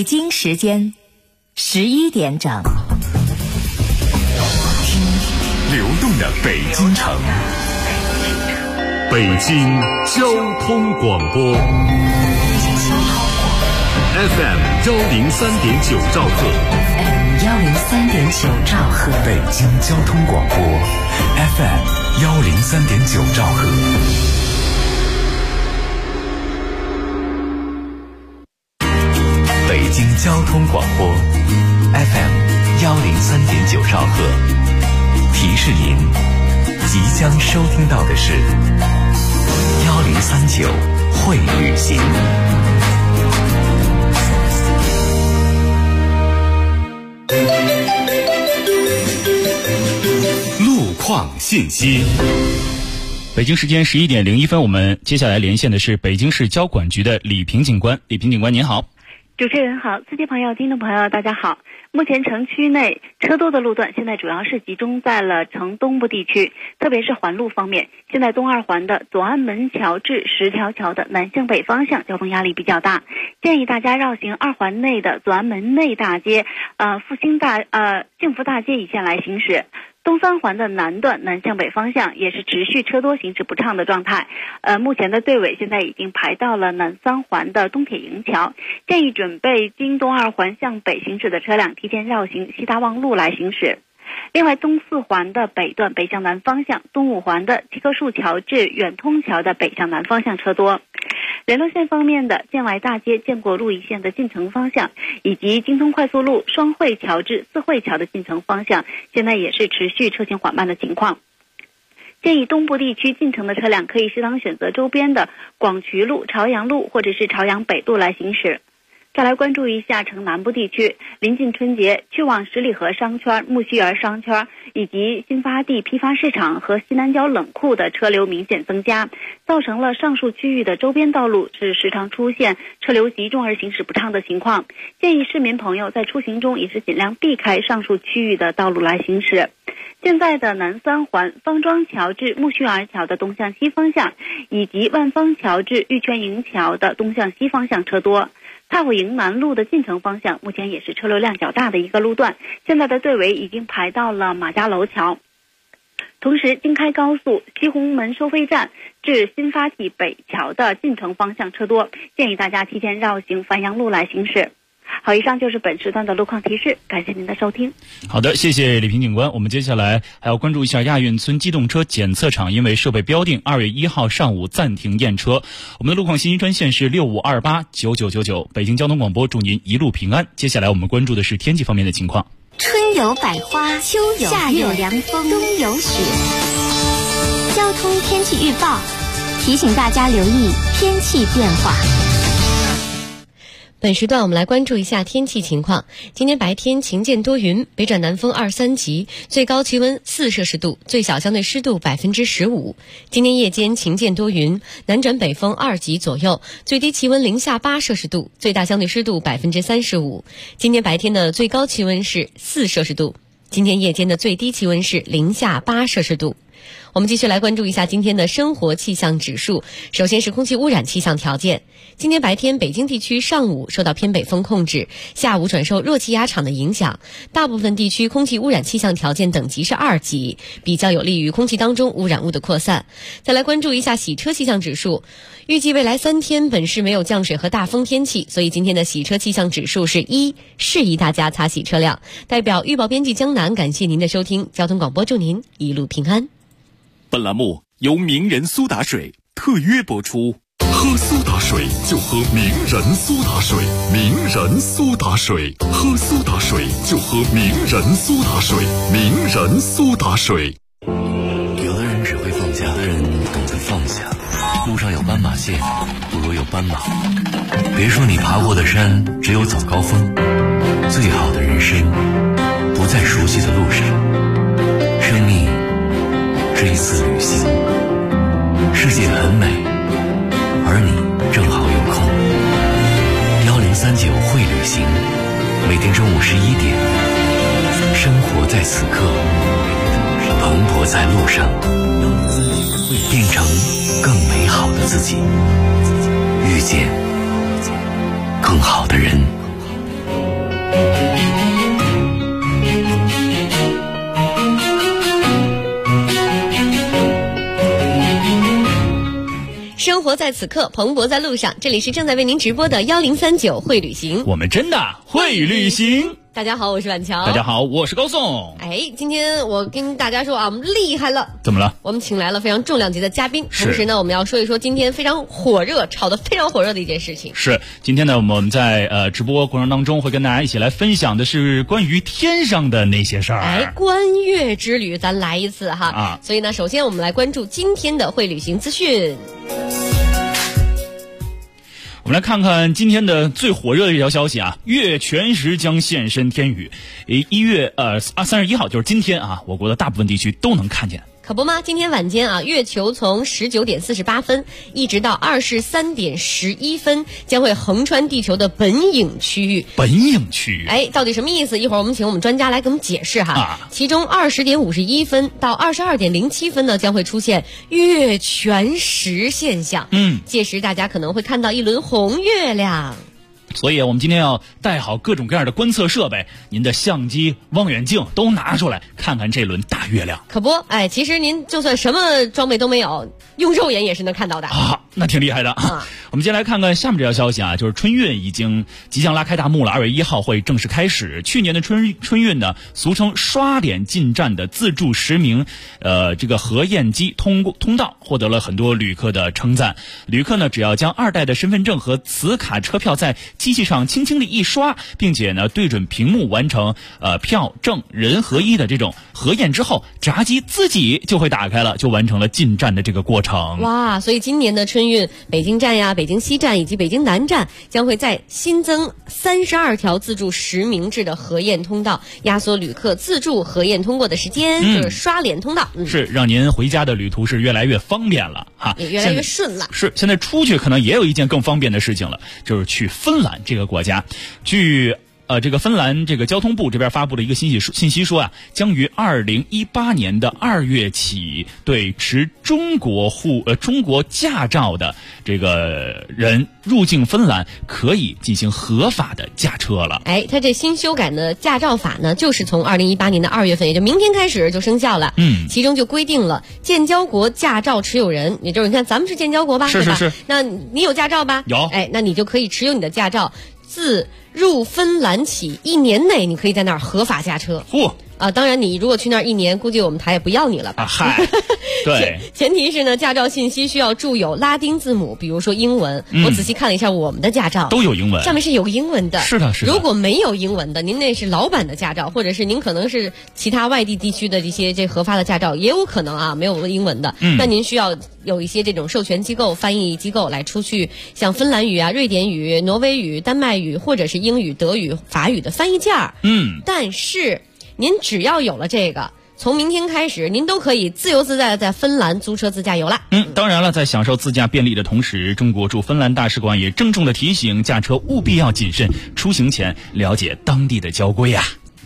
北京时间11点整。 听流动的北京城，北京交通广播 FM 103.9兆赫， 103.9兆赫， 北京交通广播 FM 103.9兆赫。北京交通广播 FM 103.9兆赫，提示您即将收听到的是1039会旅行。路况信息。 北京时间11点01分，我们接下来连线的是北京市交管局的李平警官。李平警官您好。 主持人好，司机朋友、听众朋友大家好。目前城区内车多的路段现在主要是集中在了城东部地区，特别是环路方面，现在东二环的左安门桥至石条桥的南向北方向交通压力比较大，建议大家绕行二环内的左安门内大街、幸福大街一线来行驶。东三环的南段南向北方向也是持续车多行驶不畅的状态，目前的队尾现在已经排到了南三环的东铁营桥，建议准备经东二环向北行驶的车辆提前绕行西大望路来行驶。另外，东四环的北段北向南方向，东五环的七棵树桥至远通桥的北向南方向车多。联络线方面的建外大街建国路一线的进城方向，以及京通快速路双汇桥至四汇桥的进城方向，现在也是持续车行缓慢的情况。建议东部地区进城的车辆可以适当选择周边的广渠路、朝阳路或者是朝阳北路来行驶。再来关注一下城南部地区，临近春节，去往十里河商圈、木樨园商圈以及新发地批发市场和西南角冷库的车流明显增加，造成了上述区域的周边道路是时常出现车流集中而行驶不畅的情况。建议市民朋友在出行中也是尽量避开上述区域的道路来行驶。现在的南三环方庄桥至木樨园桥的东向西方向，以及万方桥至玉泉营桥的东向西方向车多。太湖营南路的进城方向目前也是车流量较大的一个路段，现在的队尾已经排到了马家楼桥。同时，京开高速西红门收费站至新发地北桥的进城方向车多，建议大家提前绕行繁阳路来行驶。好，以上就是本时段的路况提示，感谢您的收听。 好的，谢谢李平警官。我们接下来还要关注一下亚运村机动车检测场因为设备标定2月1号上午暂停验车。我们的路况信息专线是65289999，北京交通广播祝您一路平安。接下来我们关注的是天气方面的情况。 春有百花，秋有夏有凉风，冬有雪。交通天气预报提醒大家留意天气变化。 本时段我们来关注一下天气情况。今天白天晴间多云，北转南风2、3级，最高气温4摄氏度，最小相对湿度15%。今天夜间晴间多云，南转北风2级左右，最低气温零下8摄氏度，最大相对湿度35%。今天白天的最高气温是4摄氏度，今天夜间的最低气温是零下8摄氏度。我们继续来关注一下今天的生活气象指数。首先是空气污染气象条件。今天白天北京地区上午受到偏北风控制，下午转受弱气压场的影响，大部分地区空气污染气象条件等级是2级，比较有利于空气当中污染物的扩散。再来关注一下洗车气象指数。预计未来3天本市没有降水和大风天气，所以今天的洗车气象指数是1，适宜大家擦洗车辆。代表预报编辑江南感谢您的收听，交通广播祝您一路平安。 本栏目由名人苏打水特约播出。喝苏打水就喝名人苏打水，名人苏打水，喝苏打水就喝名人苏打水，名人苏打水。 有的人只会放假，有的人懂得放下。路上有斑马线，不如有斑马。别说你爬过的山只有早高峰，最好的人生不在熟悉的路上。生命是一次旅行，世界很美，而你正好有空。1039会旅行，每天中午11点，生活在此刻，蓬勃在路上，变成更美好的自己，遇见更好的人。 活在此刻，蓬勃在路上。这里是正在为您直播的1039会旅行， 我们真的会旅行。 大家好，我是婉乔。 大家好，我是高颂。 今天我跟大家说啊，我们厉害了。 怎么了？ 我们请来了非常重量级的嘉宾，同时呢，我们要说一说今天非常火热、炒得非常火热的一件事情。 是，今天呢，我们在直播过程当中会跟大家一起来分享的是关于天上的那些事儿。 观月之旅，咱来一次哈。所以呢，首先我们来关注今天的会旅行资讯。 我们来看看今天的最火热的一条消息啊，月全食将现身天宇。1月31号就是今天啊，我国的大部分地区都能看见。 可不吗？今天晚间啊，月球从19点48分一直到23点11分，将会横穿地球的本影区域。 本影区域， 到底什么意思？一会儿我们请我们专家来给我们解释哈。其中20点51分到22点07分呢，将会出现月全食现象。届时大家可能会看到一轮红月亮。 所以我们今天要带好各种各样的观测设备，您的相机、望远镜都拿出来看看这轮大月亮。 可不，其实您就算什么装备都没有，用肉眼也是能看到的啊，那挺厉害的啊。我们先来看看下面这条消息啊，就是春运即将拉开大幕了，2月1号会正式开始。去年的春运呢，俗称刷脸进站的自助实名这个核验机通道获得了很多旅客的称赞。旅客呢，只要将2代的身份证和磁卡车票在机器上轻轻的一刷，并且呢对准屏幕完成票证人合一的这种核验之后，闸机自己就会打开了，就完成了进站的这个过程。 哇，所以今年的春运，北京站呀、北京西站以及北京南站将会在新增32条自助实名制的核验通道，压缩旅客自助核验通过的时间，就是刷脸通道。 是让您回家的旅途是越来越方便了哈， 也越来越顺了。 是，现在出去可能也有一件更方便的事情了，就是去芬兰这个国家。据这个芬兰这个交通部这边发布了一个信息说啊，将于2018年的2月起，对持中国驾照的这个人入境芬兰可以进行合法的驾车了。 它这新修改的驾照法呢，就是从2018年的2月份，也就明天开始就生效了。其中就规定了建交国驾照持有人，也就是你看咱们是建交国吧， 是， 那你有驾照吧？ 有。 那你就可以持有你的驾照，自入芬兰起1年内，你可以在那儿合法驾车。当然你如果去那儿1年，估计我们台也不要你了吧。 对。 前提是呢，驾照信息需要注有拉丁字母，比如说英文。我仔细看了一下我们的驾照， 都有英文， 上面是有英文的。 是的。 如果没有英文的，您那是老版的驾照，或者是您可能是其他外地地区的一些这合法的驾照，也有可能啊没有英文的。那您需要有一些这种授权机构、翻译机构来出去，像芬兰语啊、瑞典语、挪威语、丹麦语，或者是英语、德语、法语的翻译件儿。但是您只要有了这个，从明天开始，您都可以自由自在的在芬兰租车自驾游了。 当然了，在享受自驾便利的同时，中国驻芬兰大使馆也郑重的提醒，驾车务必要谨慎，出行前了解当地的交规啊。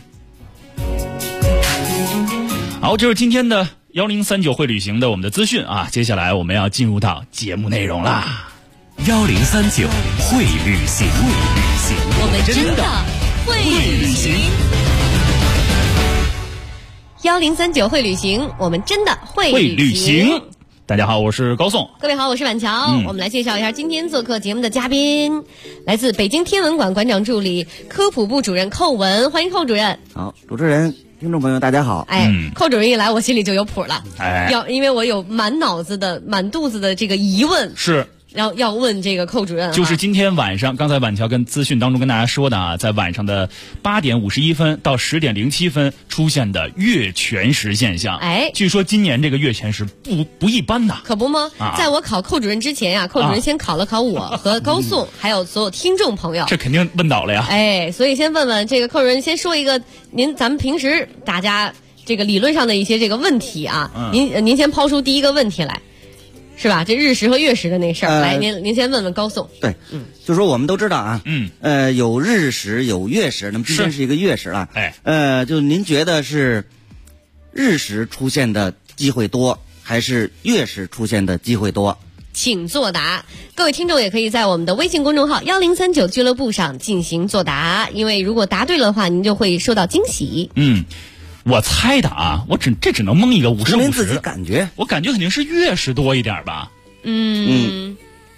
好，这是今天的1039会旅行的我们的资讯啊。接下来我们要进入到节目内容啦。 1039会旅行， 我们真的会旅行。1039会旅行，我们真的会旅行。 大家好，我是高颂。 各位好，我是婉乔。我们来介绍一下今天做客节目的嘉宾，来自北京天文馆馆长助理、科普部主任寇文，欢迎寇主任。 好，主持人、听众朋友大家好。 寇主任一来，我心里就有谱了。因为我有满肚子的这个疑问。 是。 要问这个寇主任， 就是今天晚上，刚才婉乔跟资讯当中跟大家说的啊，在晚上的8点51分到10点07分出现的月全食现象。据说今年这个月全食不一般呐。 可不吗？在我考寇主任之前呀，寇主任先考了考我和高颂，还有所有听众朋友。 这肯定问倒了呀。 所以先问问这个寇主任，先说一个咱们平时大家这个理论上的一些这个问题啊。您先抛出第一个问题来。是吧？这日食和月食的那事儿，来，您先问问高颂。 对，就说我们都知道啊，有日食有月食，那么今天是一个月食了。就您觉得是日食出现的机会多，还是月食出现的机会多？ 请作答。各位听众也可以在我们的微信公众号1039俱乐部上进行作答，因为如果答对了的话，您就会收到惊喜。 我猜的啊，这只能蒙一个50-50。 您自己感觉？ 我感觉肯定是月食多一点吧。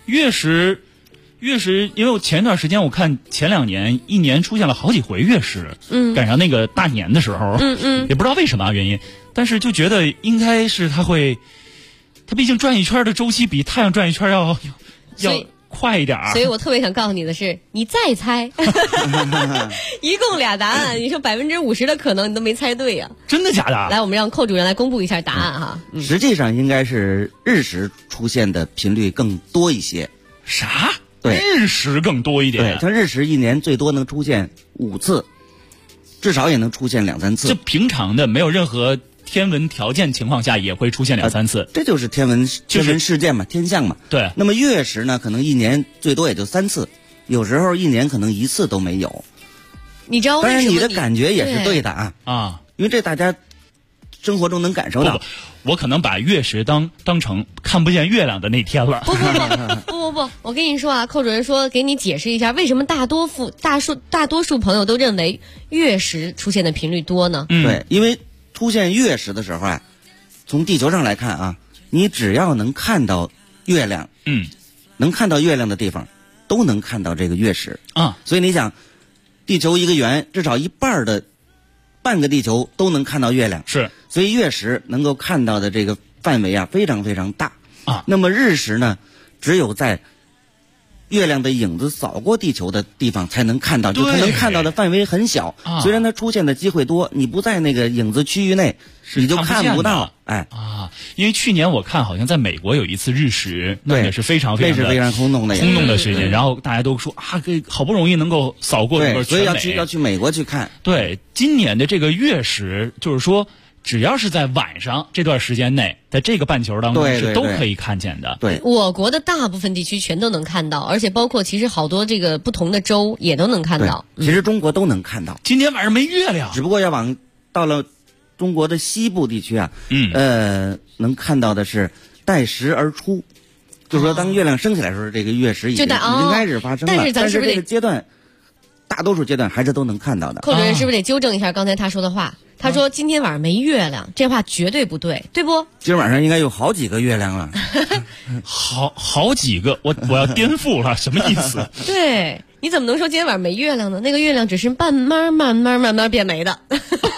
月食，因为我前一段时间我看前2年一年出现了好几回月食，赶上那个大年的时候，也不知道为什么原因，但是就觉得应该是它毕竟转一圈的周期比太阳转一圈要快一点。 所以我特别想告诉你的是，你再猜，一共俩答案，你说50%的可能你都没猜对呀？ 真的假的？ 来，我们让寇主任来公布一下答案哈。 实际上应该是日食出现的频率更多一些。 啥？ 对， 日食更多一点。 对，像日食一年最多能出现5次，至少也能出现2-3次。 这平常的没有任何天文条件情况下也会出现2-3次， 这就是天文事件嘛，天象嘛。 对。 那么月食呢，可能一年最多也就3次，有时候一年可能1次都没有。 你知道为什么？ 当然你的感觉也是对的啊， 因为这大家生活中能感受到。 我可能把月食当成看不见月亮的那天了。 不，我跟你说啊，寇主任说给你解释一下，为什么大多数朋友都认为月食出现的频率多呢？ 对，因为出现月食的时候啊，从地球上来看啊，你只要能看到月亮，能看到月亮的地方，都能看到这个月食啊。 所以你想，地球一个圆，至少一半的半个地球都能看到月亮， 是。 所以月食能够看到的这个范围啊，非常非常大啊。 那么日食呢，只有在月亮的影子扫过地球的地方才能看到，就它能看到的范围很小。虽然它出现的机会多，你不在那个影子区域内，你就看不到。 因为去年我看好像在美国有一次日食，那也是非常非常轰动的事件。然后大家都说好不容易能够扫过整个全美， 所以要去美国去看。 对，今年的这个月食，就是说，只要是在晚上这段时间内，在这个半球当中是都可以看见的。 对， 我国的大部分地区全都能看到，而且包括其实好多这个不同的州也都能看到。 其实中国都能看到。 今天晚上没月亮， 只不过到了中国的西部地区啊，能看到的是带时而出，就是说当月亮升起来的时候，这个月食已经开始发生了。但是这个阶段，大多数阶段还是都能看到的。 寇主任是不是得纠正一下刚才他说的话？他说今天晚上没月亮，这话绝对不对，对不？ 今晚上应该有好几个月亮了。 好几个，我要颠覆了，什么意思？ 对，你怎么能说今天晚上没月亮呢？那个月亮只是慢慢变没的。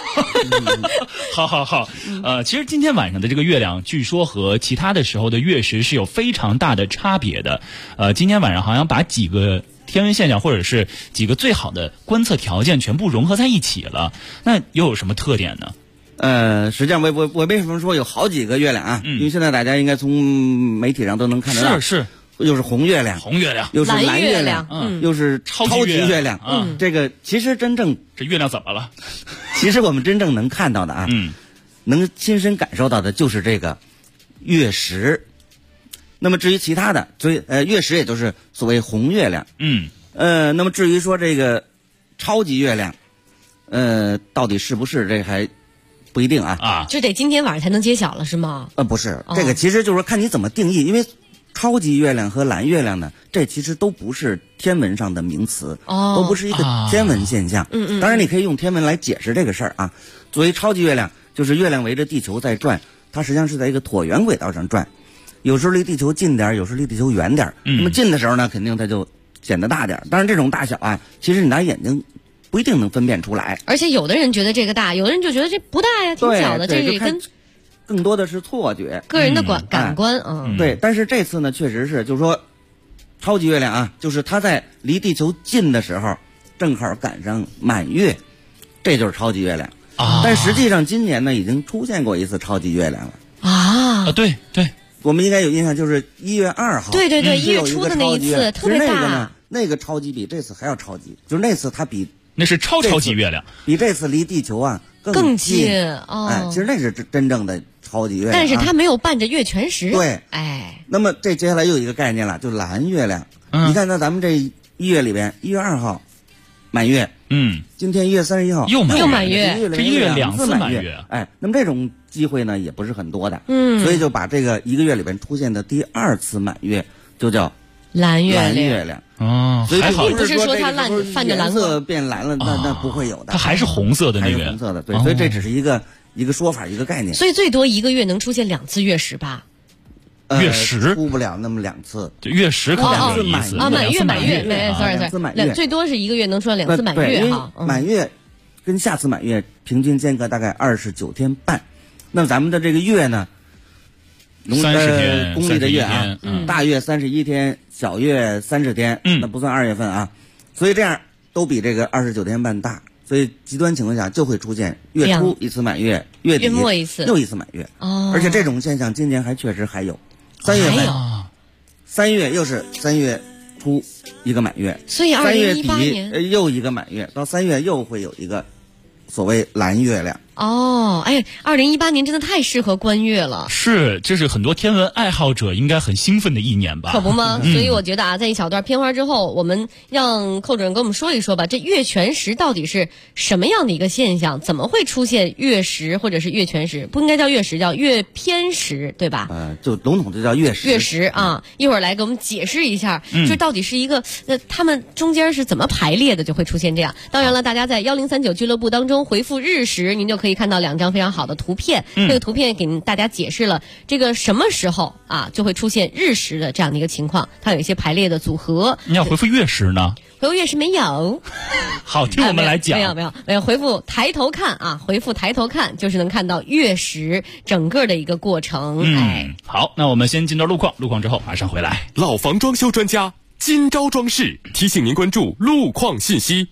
好，其实今天晚上的这个月亮，据说和其他的时候的月食是有非常大的差别的。今天晚上好像把几个天文现象或者是几个最好的观测条件全部融合在一起了，那又有什么特点呢？ 实际上我为什么说有好几个月亮啊？因为现在大家应该从媒体上都能看得到， 是， 又是红月亮，又是蓝月亮，又是超级月亮。这个其实真正这月亮怎么了？ 其实我们真正能看到的啊，能亲身感受到的就是这个月食。那么至于其他的，所以月食也就是所谓红月亮。那么至于说这个超级月亮，到底是不是这还不一定啊。 就得今天晚上才能揭晓了是吗？ 不是，这个其实就是说看你怎么定义，因为超级月亮和蓝月亮呢，这其实都不是天文上的名词，都不是一个天文现象。当然你可以用天文来解释这个事儿啊。作为超级月亮，就是月亮围着地球在转，它实际上是在一个椭圆轨道上转。有时候离地球近点，有时候离地球远点。那么近的时候呢，肯定它就显得大点。当然这种大小啊，其实你拿眼睛不一定能分辨出来。 而且有的人觉得这个大，有的人就觉得这不大呀，挺小的。这个跟更多的是错觉， 个人的感官。 对，但是这次呢，确实是就是说，超级月亮啊，就是它在离地球近的时候，正好赶上满月，这就是超级月亮。但实际上今年呢，已经出现过一次超级月亮了。 对。 我们应该有印象，就是1月2号。 对，1月初的那一次特别大。 那个超级比这次还要超级，就是那次它比那是超级月亮， 比这次离地球啊更近。 其实那是真正的超级月亮。 但是它没有伴着月全食。 对，那么这接下来又有一个概念了，就是蓝月亮。你看，那咱们这1月里边，1月2号满月。今天1月31号又满月， 这1月2次满月。 那么这种机会呢也不是很多的。所以就把这个1个月里边出现的第2次满月就叫蓝月亮。 所以不是说它泛着蓝色变蓝了，那不会有的。 它还是红色的那个， 红色的。对，所以这只是一个说法，一个概念。 所以最多1个月能出现2次月食吧？ 月食出不了那么2次， 就月食可能有意思啊，满月 2次满月， 最多是1个月能出来2次满月哈。 满月跟下次满月平均间隔大概29天半，那么咱们的这个月呢 ，30天， 公历的月啊，大月31天，小月30天，那不算2月份啊，所以这样都比这个29天半大，所以极端情况下就会出现月初1次满月，月底末1次又1次满月，而且这种现象今年确实还有，3月份，3月又是3月初1个满月， 所以 3月 2018年又1个满月，到3月又会有一个所谓蓝月亮。 哦，哎，2018年真的太适合观月了。 是，这是很多天文爱好者应该很兴奋的一年吧？ 可不吗？所以我觉得啊，在一小段片花之后，我们让寇主任跟我们说一说吧，这月全食到底是什么样的一个现象？怎么会出现月食或者是月全食？不应该叫月食，叫月偏食，对吧？ 就笼统就叫月食。 月食啊，一会儿来给我们解释一下，这到底是一个他们中间是怎么排列的，就会出现这样。当然了，大家在1039俱乐部当中回复日食，您就可以看到2张非常好的图片。这个图片给大家解释了这个什么时候啊就会出现日食的这样的一个情况，它有一些排列的组合。 你要回复月食呢？ 回复月食没有。 好，听我们来讲。 没有，回复抬头看啊，回复抬头看就是能看到月食整个的一个过程。 好，那我们先进到路况之后马上回来。 老房装修专家金招装饰提醒您关注路况信息。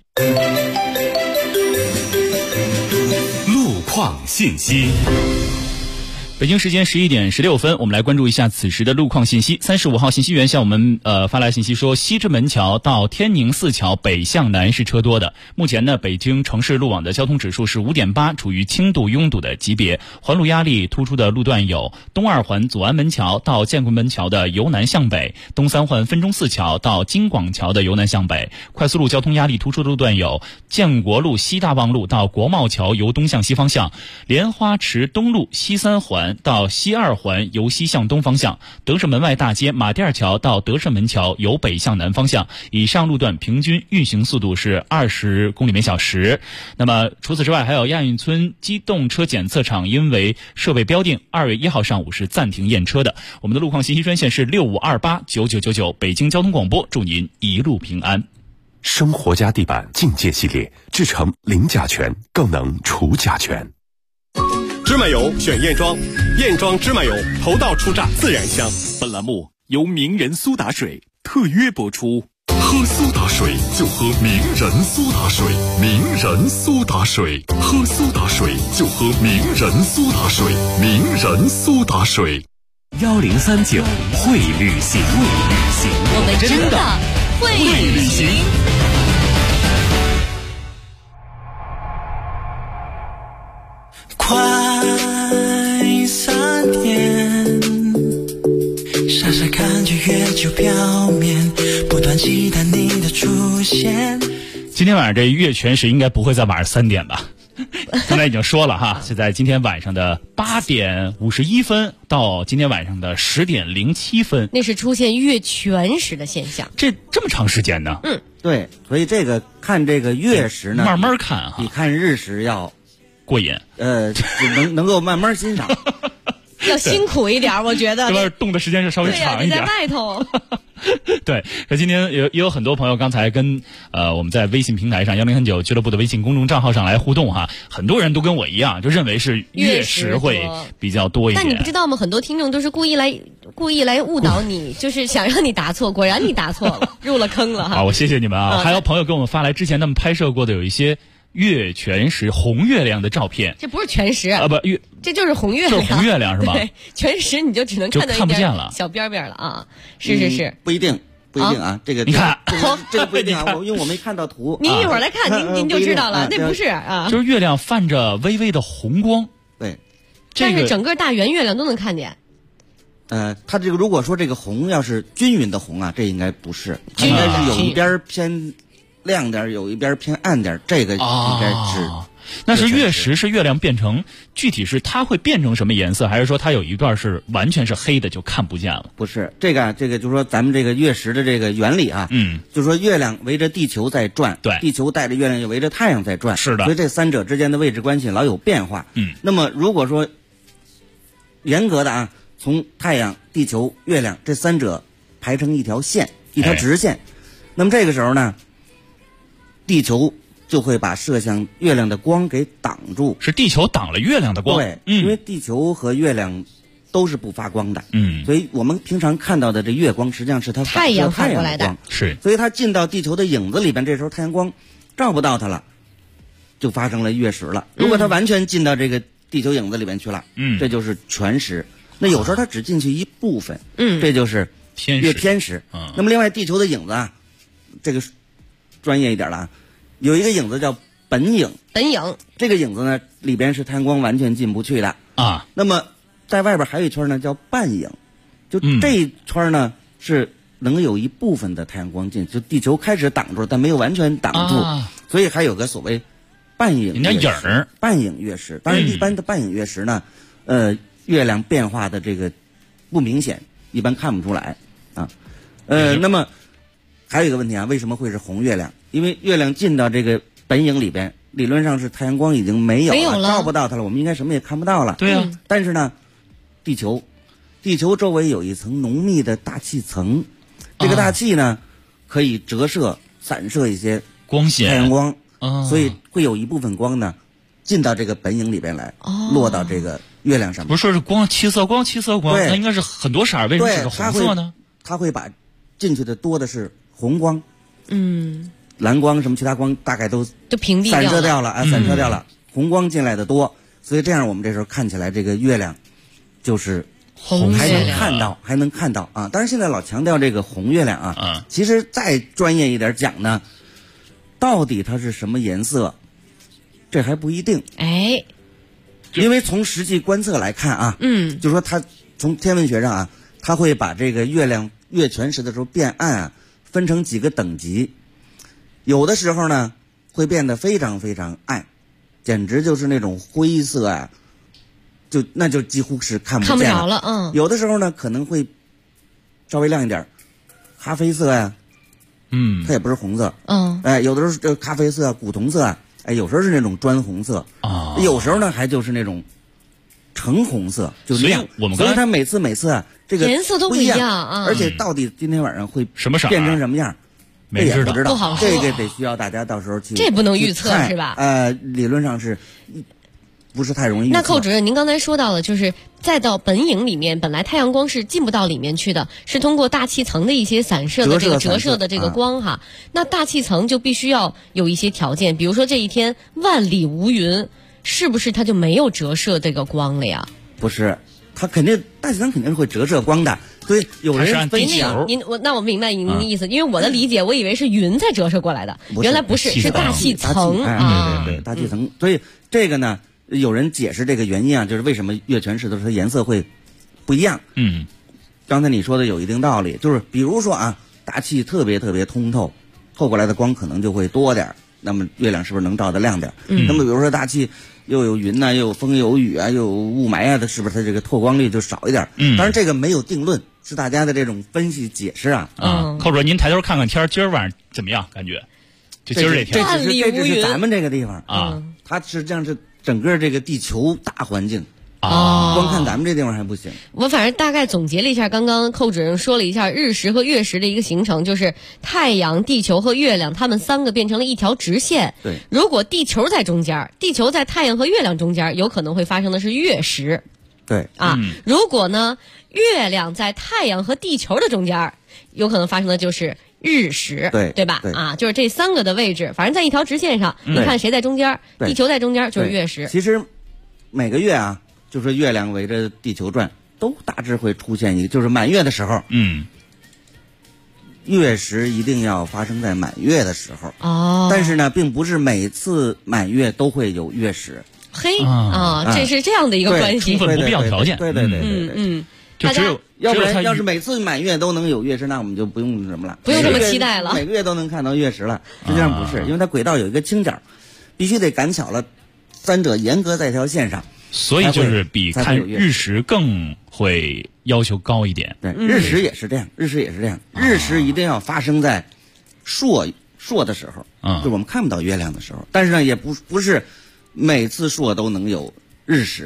路况信息。 北京时间11点16分，我们来关注一下此时的路况信息。35号信息员向我们发来信息说，西直门桥到天宁寺桥北向南是车多的。目前呢，北京城市路网的交通指数是5.8，处于轻度拥堵的级别。环路压力突出的路段有东2环左安门桥到建国门桥的由南向北，东3环分钟寺桥到京广桥的由南向北。快速路交通压力突出的路段有建国路西大望路到国贸桥由东向西方向，莲花池东路西3环到西2环由西向东方向，德胜门外大街马甸桥到德胜门桥由北向南方向。以上路段平均运行速度是20公里每小时。那么除此之外，还有亚运村机动车检测场因为设备标定2月1号上午是暂停验车的。我们的路况信息专线是65289999，北京交通广播，祝您一路平安。 生活家地板境界系列制成零甲醛，更能除甲醛。 芝麻油选燕庄，燕庄芝麻油头道出榨，自然香。 本栏目由名人苏打水特约播出。喝苏打水就喝名人苏打水，名人苏打水，喝苏打水就喝名人苏打水，名人苏打水。 1039会旅行， 我们真的会旅行。 快3点，傻傻看着月球表面，不断期待你的出现。 今天晚上这月全食应该不会在晚上3点吧？刚才已经说了哈，是在今天晚上的8点51分到今天晚上的10点07分， 那是出现月全食的现象。 这么长时间呢？ 对，所以这个看这个月食呢， 慢慢看啊， 比看日食要过瘾。 能够慢慢欣赏。 要辛苦一点，我觉得。 对吧？动的时间是稍微长一点。 对呀，你在外头。 对，那今天也有很多朋友刚才跟我们在微信平台上1039俱乐部的微信公众账号上来互动哈，很多人都跟我一样，就认为是月食会比较多一点。 但你不知道吗？很多听众都是故意来误导你，就是想让你答错，果然你答错了，入了坑了哈。 好，我谢谢你们啊！还有朋友给我们发来之前他们拍摄过的有一些月全食红月亮的照片。 这不是全食啊，这就是红月亮， 就是红月亮是吧？ 对，全食你就只能看到看不见了小边边了啊！是， 不一定啊，这个你看， 这个不一定啊，因为我没看到图。 您一会儿来看，您就知道了，那不是啊， 就是月亮泛着微微的红光。 对， 但是整个大圆月亮都能看见。 它这个如果说这个红要是均匀的红啊，这应该不是，它应该是有一边偏亮点，有一边偏暗点，这个应该是。 那是月食是月亮变成，具体是它会变成什么颜色，还是说它有一段是完全是黑的就看不见了？ 不是，这个就是说咱们这个月食的这个原理啊，就是说月亮围着地球在转， 对， 地球带着月亮又围着太阳在转， 是的， 所以这3者之间的位置关系老有变化。那么如果说严格的啊， 从太阳、地球、月亮这三者排成一条线，一条直线。那么这个时候呢，地球就会把射向月亮的光给挡住。 是地球挡了月亮的光。 对，因为地球和月亮都是不发光的。所以我们平常看到的这月光实际上是它太阳反过来的光。 是， 所以它进到地球的影子里边，这时候太阳光照不到它了，就发生了月食了。如果它完全进到这个地球影子里边去了，这就是全食。那有时候它只进去一部分，这就是月偏食。那么另外地球的影子啊，这个专业一点了啊，有一个影子叫本影。 本影这个影子呢，里边是太阳光完全进不去的啊。 那么在外边还有一圈呢，叫半影，就这一圈呢是能有一部分的太阳光进，就地球开始挡住了，但没有完全挡住，所以还有个所谓半影月食。半影月食，当然一般的半影月食呢，月亮变化的这个不明显，一般看不出来啊。那么还有一个问题啊，为什么会是红月亮？因为月亮进到这个本影里边，理论上是太阳光已经没有了，照不到它了，我们应该什么也看不到了。 对啊。 但是呢，地球周围有一层浓密的大气层，这个大气呢可以折射、散射一些光线、 太阳光，所以会有一部分光呢进到这个本影里边来，落到这个月亮上面。 不是说是光七色光，那应该是很多色，为什么是个红色呢？ 它会把进去的多的是红光，蓝光什么其他光大概都屏蔽散射掉了，散射掉了，红光进来的多，所以这样我们这时候看起来这个月亮就是红还能看到啊。当然现在老强调这个红月亮啊，其实再专业一点讲呢，到底它是什么颜色，这还不一定。因为从实际观测来看啊，就说它从天文学上啊，它会把这个月亮月全食的时候变暗啊，分成几个等级。有的时候呢会变得非常非常暗，简直就是那种灰色啊，那就几乎是看不见了。有的时候呢可能会稍微亮一点，咖啡色呀，它也不是红色。有的时候是咖啡色、古铜色啊，有时候是那种砖红色啊，有时候呢还就是那种橙红色，就亮。所以它每次啊，这个颜色都不一样啊。 而且到底今天晚上会什么色变成什么样？ 没知道， 不好说， 这个得需要大家到时候去。 这不能预测是吧？ 理论上是不是太容易预测。 那寇主任，您刚才说到了，就是再到本影里面，本来太阳光是进不到里面去的，是通过大气层的一些散射的这个折射的这个光哈。那大气层就必须要有一些条件，比如说这一天万里无云，是不是它就没有折射这个光了呀？ 不是，它肯定大气层肯定是会折射光的。所以有人分析那我明白您的意思，因为我的理解，我以为是云在折射过来的，原来不是，是大气层啊。对，大气层。所以这个呢，有人解释这个原因啊，就是为什么月全食的时候它颜色会不一样。刚才你说的有一定道理，就是比如说啊，大气特别特别通透，透过来的光可能就会多点，那么月亮是不是能照得亮点？那么比如说大气又有云呐，又有风又有雨啊，又有雾霾啊，它是不是它这个透光率就少一点？当然这个没有定论，是大家的这种分析解释啊。 寇主任，您抬头看看天，今儿晚上怎么样？感觉？就今儿这天， 这只是咱们这个地方啊，它实际上是整个这个地球大环境。光看咱们这地方还不行。 我反正大概总结了一下，刚刚寇主任说了一下日食和月食的一个形成，就是太阳、地球和月亮，它们三个变成了一条直线。 对， 如果地球在中间，地球在太阳和月亮中间，有可能会发生的是月食。 对如果呢，月亮在太阳和地球的中间，有可能发生的就是日食，对吧？就是这三个的位置，反正在一条直线上，你看谁在中间，地球在中间就是月食。 其实每个月啊，就说月亮围着地球转，都大致会出现一个，就是满月的时候，月食一定要发生在满月的时候。但是呢，并不是每次满月都会有月食。 这是这样的一个关系， 充分不必要条件。 对。 就只有要不然要是每次满月都能有月食，那我们就不用什么了， 不用这么期待了。 每个月都能看到月食了，实际上不是，因为它轨道有一个倾角，必须得赶巧了，三者严格在一条线上。 所以就是比看日食更会要求高一点。 对，日食也是这样，日食一定要发生在朔的时候，就我们看不到月亮的时候。但是呢，也不是每次朔都能有日食，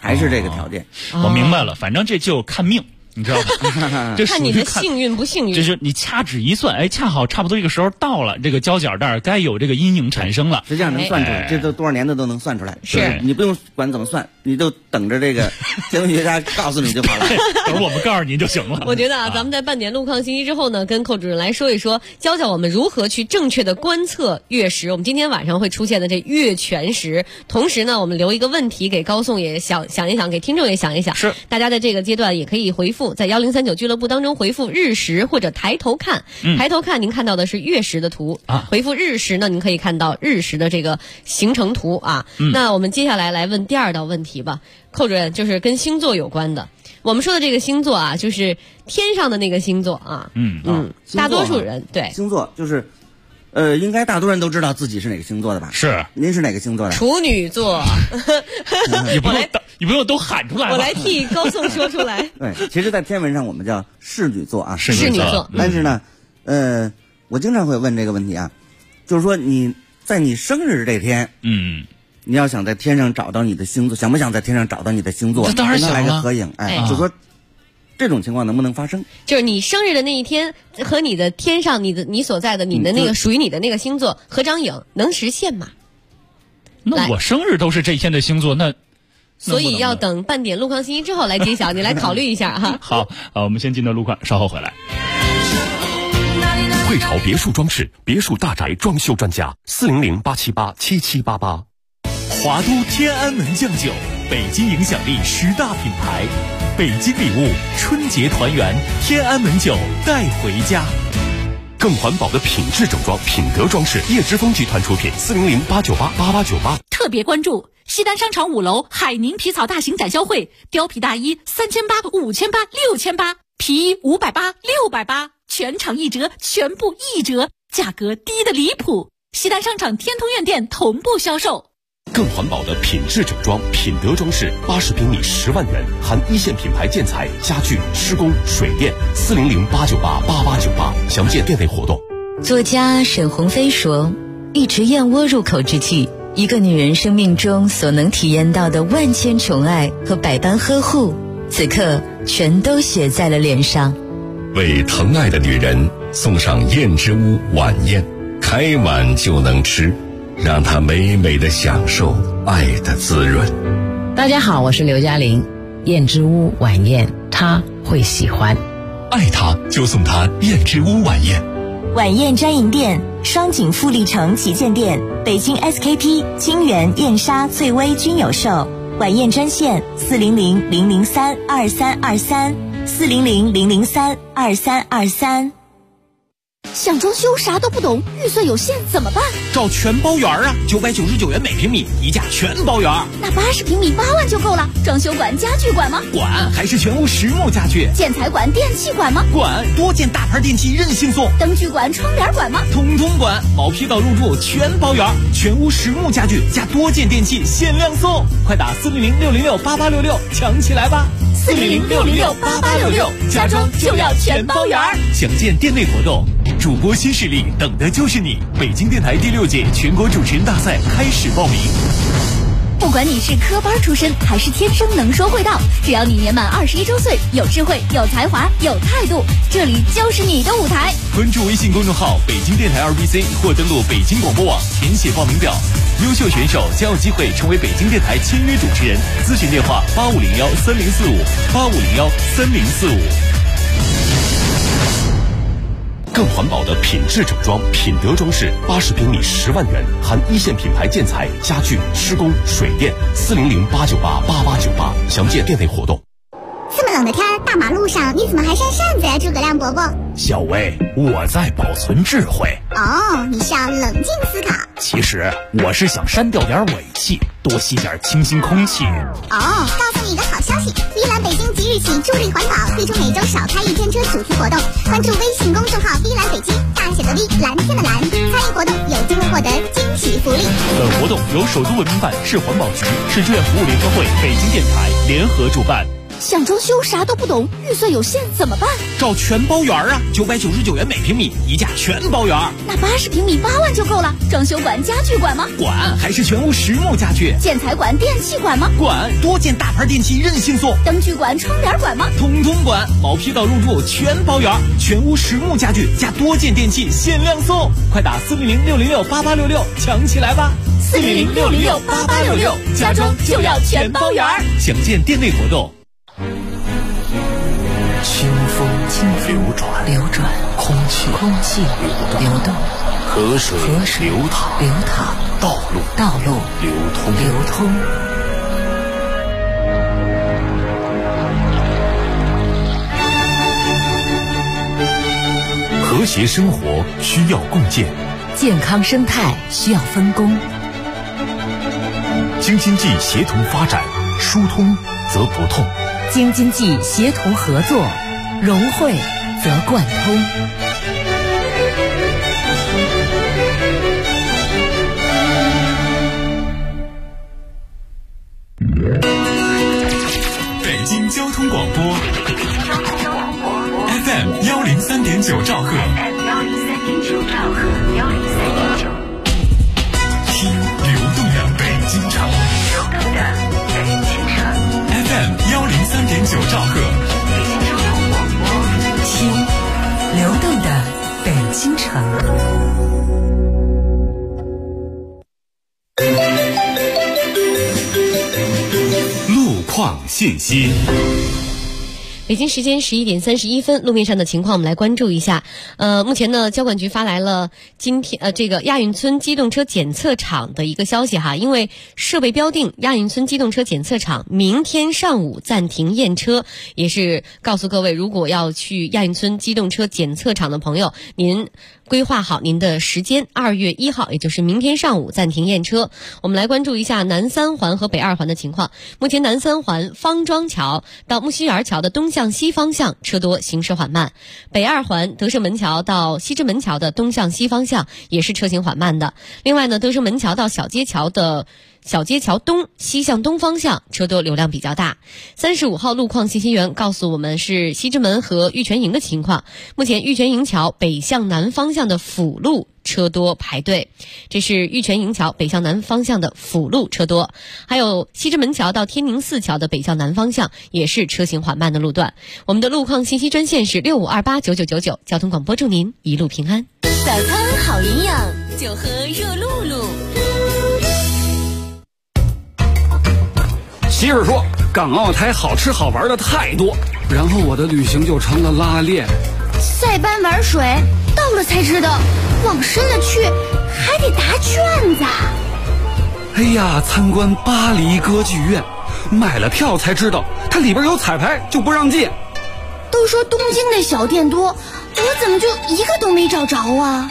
还是这个条件。 我明白了，反正这就看命。你知道吧？这看你的幸运不幸运， 就是你掐指一算，恰好差不多这个时候到了，这个胶角带该有这个阴影产生了。 实际上能算出来，这都多少年的都能算出来。 是你不用管怎么算，你就等着这个天文学家告诉你就好了。 等我们告诉您就行了。 我觉得咱们在半点路况信息之后呢，跟寇主任来说一说，教教我们如何去正确的观测月食。我们今天晚上会出现的这月全食，同时呢，我们留一个问题给高颂也想一想，给听众也想一想。 是，大家在这个阶段也可以回复，在1039俱乐部当中回复日食或者抬头看。抬头看您看到的是月食的图啊，回复日食呢，您可以看到日食的这个形成图啊。那我们接下来来问第二道问题吧，寇主任，就是跟星座有关的。我们说的这个星座啊，就是天上的那个星座啊。大多数人对星座就是。应该大多人都知道自己是哪个星座的吧？ 是， 您是哪个星座的？ 处女座。 你不用都喊出来吧。 我来替高颂说出来。 对，其实，在天文上我们叫侍女座啊， 侍女座。 但是呢，我经常会问这个问题啊，就是说你在你生日这天，你要想在天上找到你的星座，想不想在天上找到你的星座？ 这当然想了。 来个合影，就说。这种情况能不能发生？ 就是你生日的那一天和你的天上你所在的你的那个属于你的那个星座合张影，能实现吗？ 那我生日都是这天的星座，那所以要等半点路况信息之后来揭晓，你来考虑一下哈。 好，我们先进到路况，稍后回来。 汇潮别墅装饰，别墅大宅装修专家，400-878-7788。 华都天安门酱酒，北京影响力10大品牌。北京礼物，春节团圆，天安门酒带回家。 更环保的品质整装，品德装饰，叶之峰集团出品，400-898-8898。 特别关注西单商场5楼海宁皮草大型展销会，貂皮大衣3800、5800、6800，皮衣580、680，全场1折，全部1折，价格低得离谱。西单商场天通苑店同步销售。 更环保的品质整装，品德装饰，80平米10万元，含一线品牌建材、家具、施工、水电，400-898-8898，详见店内活动。 作家沈鸿飞说，一池燕窝入口之际，一个女人生命中所能体验到的万千宠爱和百般呵护，此刻全都写在了脸上。 为疼爱的女人送上燕之屋晚宴，开碗就能吃，让她美美的享受爱的滋润。 大家好，我是刘嘉玲。燕之屋晚宴，她会喜欢。 爱她就送她燕之屋晚宴。 晚宴专营店：双井富力城旗舰店、北京 SKP、金源、燕莎、翠微均有售。晚宴专线：400-003-2323，400-003-2323。 想装修啥都不懂，预算有限怎么办？ 找全包园啊，999元每平米，一价全包园。 那80平米8万就够了。装修管、家具管吗？ 管，还是全屋实木家具。 建材管、电器管吗？ 管，多件大牌电器任性送。 灯具管、窗帘管吗？ 统统管，毛坯到入住全包园，全屋实木家具加多件电器限量送，快打400-606-8866抢起来吧！400-606-8866，家装就要全包园。详见店内活动。主播新势力，等的就是你！北京电台第6届全国主持人大赛开始报名。 不管你是科班出身还是天生能说会道，只要你年满21周岁，有智慧、有才华、有态度，这里就是你的舞台。 关注微信公众号北京电台2BC 或登录北京广播网填写报名表，优秀选手将有机会成为北京电台签约主持人。咨询电话8501-3045，8501-3045。 更环保的品质整装，品德装饰，80平米10万元，含一线品牌建材、家具、施工、水电，400-898-8898，详见店内活动。 这么冷的天，大马路上你怎么还扇扇子呀，诸葛亮伯伯？ 小薇，我在保存智慧。 哦，你是要冷静思考。 其实我是想删掉点尾气，多吸点清新空气。 哦，告诉你一个好消息，碧蓝北京即日起助力环保，推出每周少开1天车主题活动。关注微信公众号碧蓝北京，大写的 V， 蓝天的蓝，参与活动有机会获得惊喜福利。 本活动由首都文明办、市环保局、市志愿服务联合会、北京电台联合主办。 想装修啥都不懂，预算有限怎么办？ 找全包园啊，999元每平米，一价全包园。 那80平米8万就够了。装修管、家具管吗？ 管，还是全屋实木家具。 建材管、电器管吗？ 管，多件大牌电器任性送。 灯具管、窗帘管吗？ 通通管，毛坯到入住全包园，全屋实木家具加多件电器限量送，快打400-606-8866抢起来吧！400-606-8866，家装就要全包园。详见店内活动。 清风流转，空气流动，河水流淌，道路流通。 和谐生活需要共建， 健康生态需要分工。 京津冀协同发展，疏通则不痛。 京津冀协同合作，融汇则贯通。 北京交通广播 FM 103.9兆赫，听流动的北京城。FM 103.9兆赫， 听流动的北京城。 路况信息。 北京时间11点31分，路面上的情况我们来关注一下。目前呢，交管局发来了今天这个亚运村机动车检测场的一个消息哈，因为设备标定亚运村机动车检测场明天上午暂停验车，也是告诉各位，如果要去亚运村机动车检测场的朋友，您规划好您的时间，2月1号，也就是明天上午暂停验车。我们来关注一下南3环和北2环的情况。目前南3环方庄桥到木樨园桥的东向西方向车多，行驶缓慢；北2环德胜门桥到西直门桥的东向西方向也是车行缓慢的。另外呢，德胜门桥到小街桥东西向东方向车多，流量比较大。35号路况信息员告诉我们是西直门和玉泉营的情况。目前玉泉营桥北向南方向的辅路车多排队，这是玉泉营桥北向南方向的辅路车多。还有西直门桥到天宁寺桥的北向南方向也是车行缓慢的路段。我们的路况信息专线是65289999，交通广播祝您一路平安。 早餐好营养，就喝热露露。 媳妇说港澳台好吃好玩的太多，然后我的旅行就成了拉练。 塞班玩水，到了才知道往深了去还得答卷子。 哎呀，参观巴黎歌剧院，买了票才知道它里边有彩排，就不让进。 都说东京的小店多，我怎么就一个都没找着啊？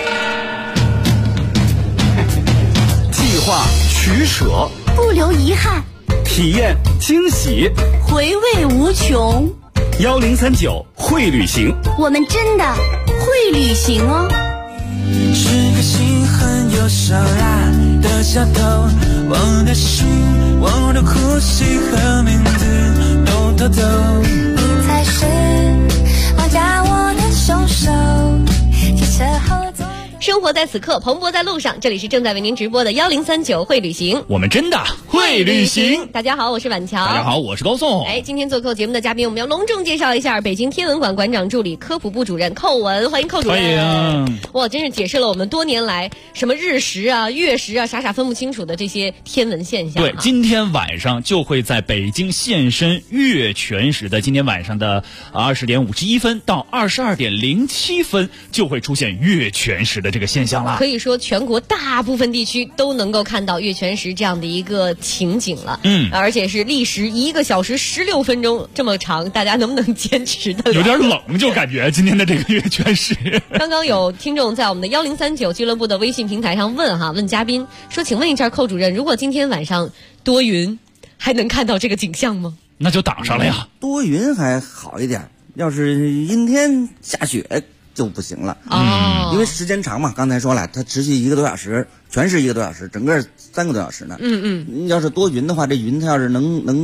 计划取舍， 不留遗憾， 体验惊喜， 回味无穷。 1039会旅行， 我们真的会旅行哦。 是个心很有手啦的小偷，我的心，我的呼吸和名字都偷走。 你才是绑架我的凶手，汽车后座。 生活在此刻，蓬勃在路上。这里是正在为您直播的1039会旅行， 我们真的会旅行。 大家好，我是婉乔。 大家好，我是高颂。 今天做客节目的嘉宾，我们要隆重介绍一下北京天文馆馆长助理、科普部主任寇文，欢迎寇主任。 欢迎。 哇，真是解释了我们多年来什么日食啊、月食啊，傻分不清楚的这些天文现象。 对，今天晚上就会在北京现身月全食的，今天晚上的20点51分到22点07分就会出现月全食的这个现象了。 可以说全国大部分地区都能够看到月全食这样的一个情景了。而且是历时1个小时16分钟这么长，大家能不能坚持的？ 有点冷，就感觉今天的这个月全食。 刚刚有听众在我们的1039俱乐部的微信平台上问嘉宾说，请问一下寇主任，如果今天晚上多云，还能看到这个景象吗？ 那就挡上了呀。 多云还好一点，要是阴天下雪就不行了。因为时间长嘛，刚才说了，它持续1个多小时，全是1个多小时，整个3个多小时呢。要是多云的话，这云它要是能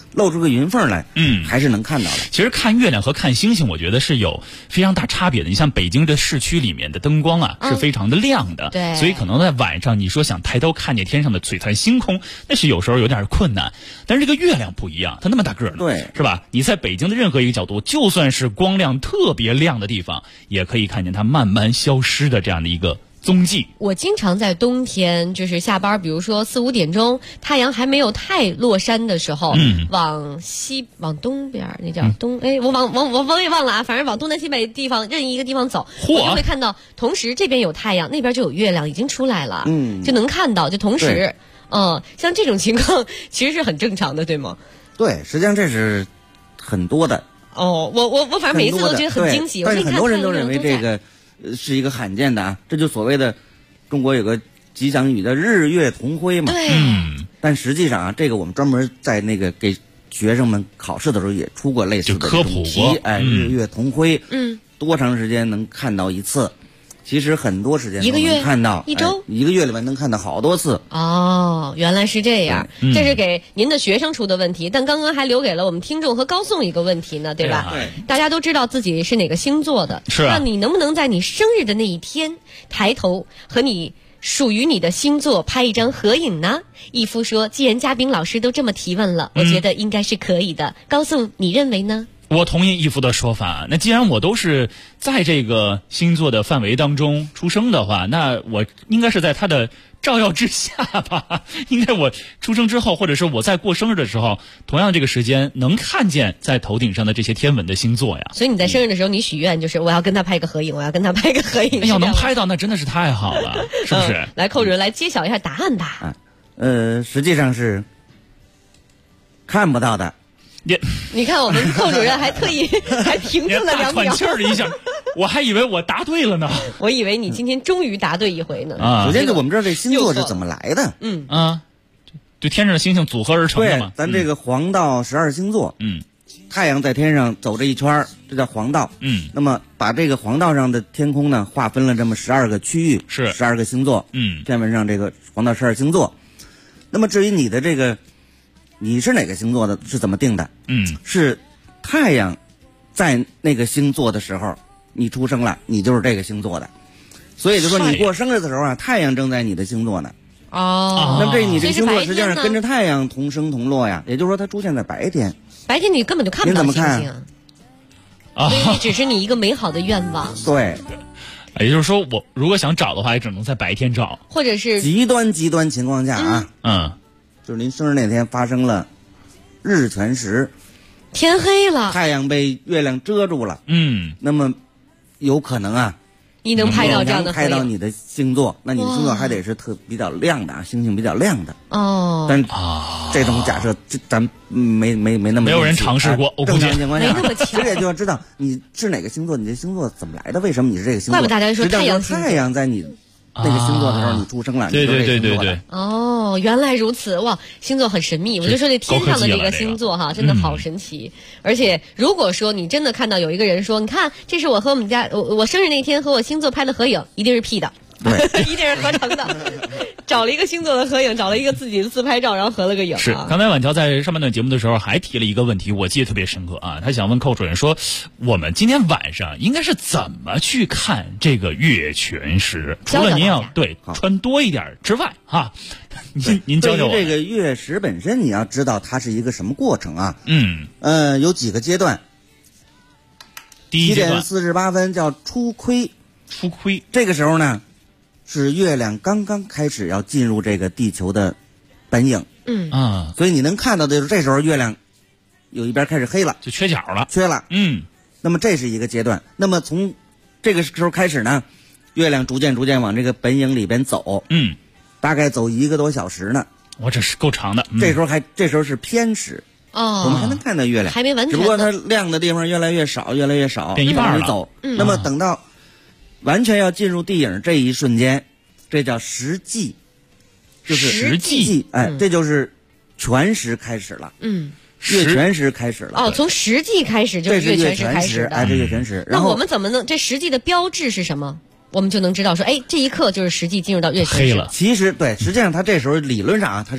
露出个云缝来，还是能看到的。 其实看月亮和看星星，我觉得是有非常大差别的。你像北京这市区里面的灯光啊，是非常的亮的， 对， 所以可能在晚上，你说想抬头看见天上的璀璨星空，那是有时候有点困难。但是这个月亮不一样，它那么大个儿呢， 对， 是吧？你在北京的任何一个角度，就算是光亮特别亮的地方，也可以看见它慢慢消失的这样的一个踪迹。 我经常在冬天，就是下班，比如说4、5点钟，太阳还没有太落山的时候，往东边，那叫东，我往也忘了啊，反正往东南西北地方任意一个地方走，我就会看到，同时这边有太阳，那边就有月亮已经出来了，就能看到，就同时，像这种情况其实是很正常的，对吗？ 对，实际上这是很多的。 我反正每一次都觉得很惊喜， 但是很多人都认为这个是一个罕见的啊，这就所谓的中国有个吉祥语的日月同辉嘛。 对， 但实际上啊，这个我们专门在那个给学生们考试的时候也出过类似的科普题，日月同辉，多长时间能看到一次？其实很多时间都能看到， 一周， 一个月里面能看到好多次。 原来是这样，这是给您的学生出的问题，但刚刚还留给了我们听众和高颂一个问题呢，对吧？ 对， 大家都知道自己是哪个星座的， 是那你能不能在你生日的那一天抬头和你属于你的星座拍一张合影呢？义夫说，既然嘉宾老师都这么提问了，我觉得应该是可以的。高颂，你认为呢？ 我同意义夫的说法。那既然我都是在这个星座的范围当中出生的话，那我应该是在他的照耀之下吧。应该我出生之后，或者是我在过生日的时候，同样这个时间能看见在头顶上的这些天文的星座呀。 所以你在生日的时候，你许愿就是我要跟他拍个合影，我要跟他拍个合影。 要能拍到，那真的是太好了，是不是？ 来，寇主任来揭晓一下答案吧。 实际上是看不到的。 你看，我们寇主任还特意还停住了2秒， 喘气儿了一下，我还以为我答对了呢。 我以为你今天终于答对一回呢。 首先，我们知道这星座是怎么来的。 就天上的星星组合而成的嘛。 对，咱这个黄道12星座，太阳在天上走这一圈，这叫黄道。那么把这个黄道上的天空呢，划分了这么12个区域， 是 12个星座。天文上这个黄道12星座。那么至于你的这个。你是哪个星座的？是怎么定的？是太阳在那个星座的时候，你出生了，你就是这个星座的。所以就说你过生日的时候啊，太阳正在你的星座呢。那这你这个星座实际上跟着太阳同生同落呀，也就是说它出现在白天。 白天你根本就看不到星星啊， 所以只是你一个美好的愿望。 对。 也就是说，我如果想找的话，也只能在白天找， 或者是极端情况下啊，就是您生日那天发生了日全食， 天黑了， 太阳被月亮遮住了，那么有可能啊， 你能拍到这样的拍到你的星座，那你的星座还得是比较亮的啊，星星比较亮的但这种假设咱没那么没有人尝试过， 正常情况下，其实也就要知道你是哪个星座，你这星座怎么来的，为什么你是这个星座？ 怪不得大家说太阳在你那个星座的时候你出生了， 对。 原来如此，哇，星座很神秘。我就说这天上的这个星座哈，真的好神奇。而且如果说你真的看到有一个人说，你看这是我和我生日那天和我星座拍的合影，一定是 P 的。 对， 一定是合成的，找了一个星座的合影，找了一个自己的自拍照，然后合了个影。 是，刚才晚乔在上半段节目的时候还提了一个问题，我记得特别深刻啊。他想问寇主任说，我们今天晚上应该是怎么去看这个月全食？除了您要穿多一点之外哈，您教教我。 对于这个月食本身，你要知道它是一个什么过程啊？有几个阶段。 第一阶段 7点48分叫初亏，这个时候呢。是月亮刚刚开始要进入这个地球的本影，所以你能看到的就是这时候月亮有一边开始黑了， 就缺角了， 那么这是一个阶段。那么从这个时候开始呢，月亮逐渐往这个本影里边走，大概走1个多小时呢。 我这是够长的。 这时候是偏食，我们还能看到月亮， 还没完全， 只不过它亮的地方越来越少， 变一半了。 走，那么等到完全要进入地影这一瞬间，这叫食际，就是食际， 这就是全食开始了。月全食开始了。 从食际开始就是月全食开始的。 这月全食。 那我们怎么能这实际的标志是什么？我们就能知道说，这一刻就是实际进入到月全食了。 其实对，实际上它这时候理论上它是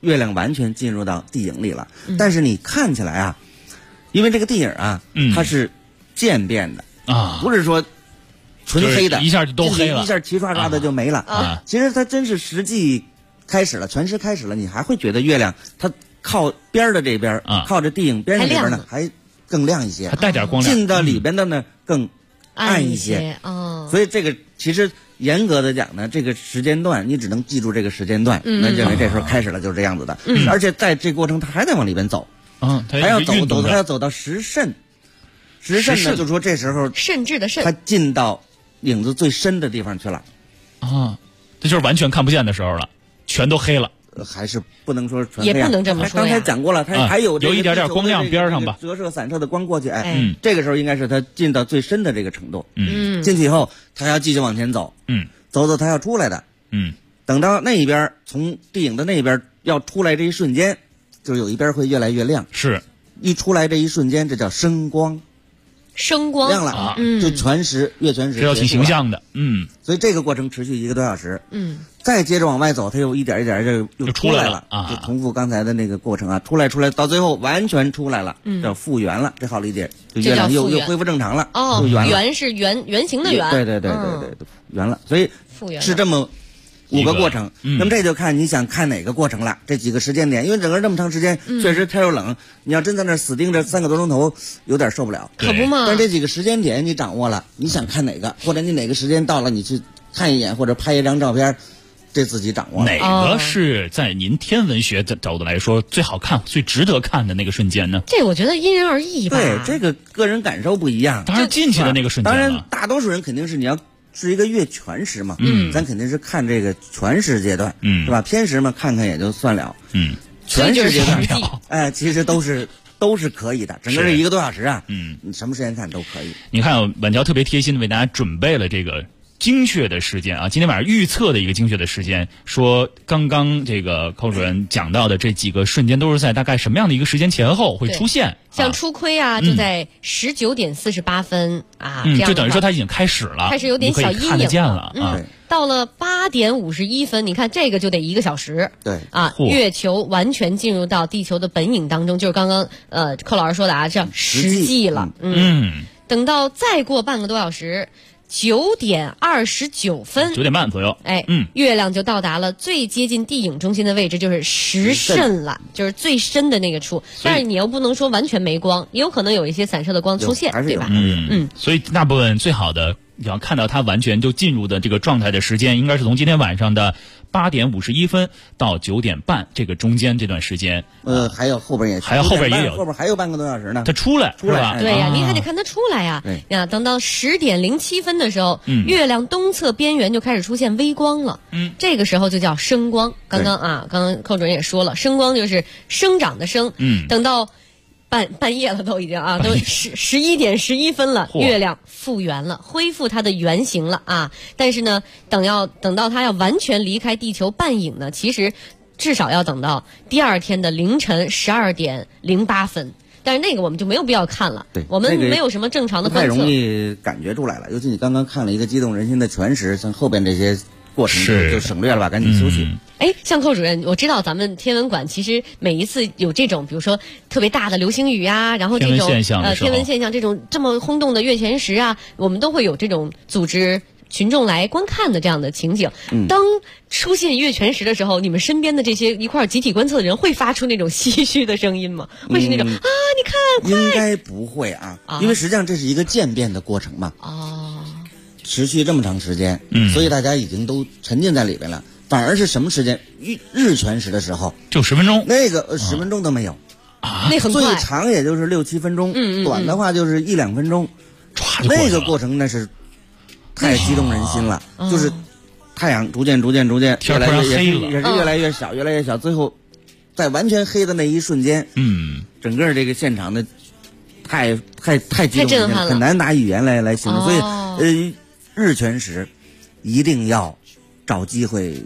月亮完全进入到地影里了。但是你看起来啊，因为这个地影啊，它是渐变的啊，不是说纯黑的， 一下就都黑了， 一下齐刷刷的就没了啊。其实它真是实际开始了，全时开始了，你还会觉得月亮它靠边的这边，靠着地影边的这边呢，还更亮一些， 还带点光亮。 进到里边的呢，更暗一些。所以这个其实严格的讲呢，这个时间段你只能记住这个时间段，那认为这时候开始了，就是这样子的。而且在这过程它还在往里边走，还要走到时辰。时辰呢，就是说这时候甚至的甚， 它进到影子最深的地方去了啊，这就是完全看不见的时候了，全都黑了。 还是不能说纯黑， 也不能这么说。 刚才讲过了，它还有一点点光亮边上吧， 折射散射的光过去，这个时候应该是它进到最深的这个程度。进去以后，它要继续往前走，走它要出来的，等到那一边从地影的那边要出来这一瞬间，就有一边会越来越亮， 是一出来这一瞬间，这叫升光。 升光亮了啊，就全时月全时， 这要挺形象的， 所以这个过程持续1个多小时，再接着往外走，它又一点一点就出来了啊，就重复刚才的那个过程啊，出来，到最后完全出来了，叫复原了，这好理解，就月亮又恢复正常了， 哦，圆是圆形的圆， 对，圆了，所以是这么5个过程，那么这就看你想看哪个过程了，这几个时间点，因为整个这么长时间，确实天又冷，你要真在那死盯着3个多钟头，有点受不了， 可不嘛。 但这几个时间点你掌握了，你想看哪个，或者你哪个时间到了，你去看一眼或者拍一张照片，这自己掌握了。 哪个是在您天文学的角度来说最好看、最值得看的那个瞬间呢？ 这我觉得因人而异吧。 对，这个个人感受不一样。 当然进去的那个瞬间了， 当然大多数人肯定是你要。是一个月全时嘛，咱肯定是看这个全时阶段，是吧？偏时嘛，看看也就算了，全时阶段，其实都是可以的。整个这1个多小时啊，你什么时间看都可以。 你看，晚桥特别贴心的为大家准备了这个精确的时间啊，今天晚上预测的一个精确的时间，说刚刚这个寇主任讲到的这几个瞬间都是在大概什么样的一个时间前后会出现？ 像初窥啊，就在19点48分啊，这样就等于说它已经开始了， 开始有点小阴影， 看得见了啊。 到了8点51分，你看这个就得1个小时， 对啊，月球完全进入到地球的本影当中，就是刚刚寇老师说的啊，这样实际了，等到再过半个多小时。9点29分 ，9点半左右， 月亮就到达了最接近地影中心的位置，就是时辰了，就是最深的那个处。但是你又不能说完全没光，也有可能有一些散射的光出现，对吧？ 所以大部分最好的要看到它完全就进入的这个状态的时间，应该是从今天晚上的8点51分到9点半这个中间这段时间。 还有后边也有，后边还有半个多小时呢。 它出来是吧？ 对呀，您还得看它出来呀。呀，等到10点07分的时候，月亮东侧边缘就开始出现微光了。这个时候就叫升光。刚刚寇主任也说了，升光就是生长的生。等到半夜了都已经啊，都11点11分了，月亮复原了，恢复它的原型了啊。但是呢，等到它要完全离开地球半影呢，其实至少要等到第2天的凌晨12点08分。但是那个我们就没有必要看了，我们没有什么正常的观测， 太容易感觉出来了。尤其你刚刚看了一个激动人心的全时，像后边这些过程就省略了吧，赶紧休息。 像寇主任，我知道咱们天文馆其实每一次有这种，比如说特别大的流星雨啊，然后这种天文现象这种这么轰动的月全食啊，我们都会有这种组织群众来观看的这样的情景。当出现月全食的时候，你们身边的这些一块集体观测的人会发出那种唏嘘的声音吗？会是那种你看， 应该不会啊，因为实际上这是一个渐变的过程嘛。持续这么长时间，所以大家已经都沉浸在里边了。反而是什么时间？日全食的时候， 就10分钟， 那个10分钟都没有啊，那很快， 最长也就是6、7分钟，短的话就是1、2分钟。那个过程那是太激动人心了，就是太阳逐渐越来越黑了，也是越来越小，越来越小，最后在完全黑的那一瞬间，整个这个现场的太激动人心了，很难拿语言来形容。所以日全食一定要找机会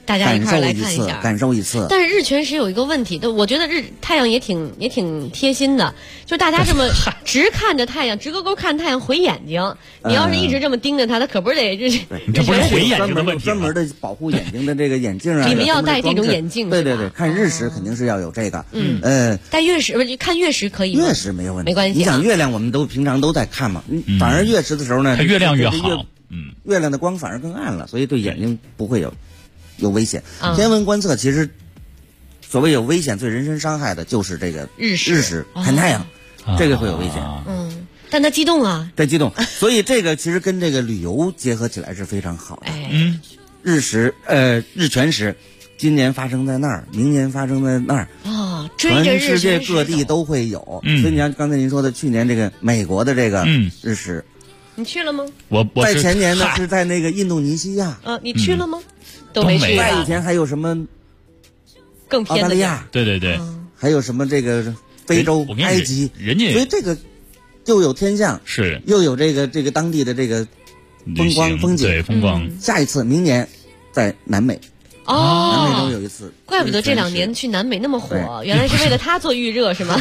大家一块来看一下， 感受一次。 但是日全食有一个问题，我觉得太阳也挺贴心的，就大家这么直看着太阳，直勾勾看太阳毁眼睛。你要是一直这么盯着它，它可不是得你这不是毁眼睛的问题， 专门的保护眼睛的这个眼镜啊。 你们要戴这种眼镜？ 对，看日食肯定是要有这个。 戴月食不是看月食可以吗？ 月食没有问题， 没关系。 你想月亮，我们都平常都在看嘛，反而月食的时候呢， 它月亮越好， 月亮的光反而更暗了，所以对眼睛不会有危险。天文观测其实所谓有危险、对人身伤害的，就是这个日食看太阳，这个会有危险。 但它激动啊， 对，激动。所以这个其实跟这个旅游结合起来是非常好的。日全食，今年发生在那儿，明年发生在那儿。 追着日全世界各地都会有。所以你看刚才您说的，去年这个美国的这个日食。 你去了吗？ 我在前年呢是在那个印度尼西亚。 你去了吗？都没去。 在以前还有什么更偏的澳大利亚？ 对， 还有什么这个非洲、埃及？所以这个又有天象， 是又有这个当地的这个风景， 对风光。 下一次明年在南美。南美洲有一次， 怪不得这2年去南美那么火，原来是为了它做预热是吗？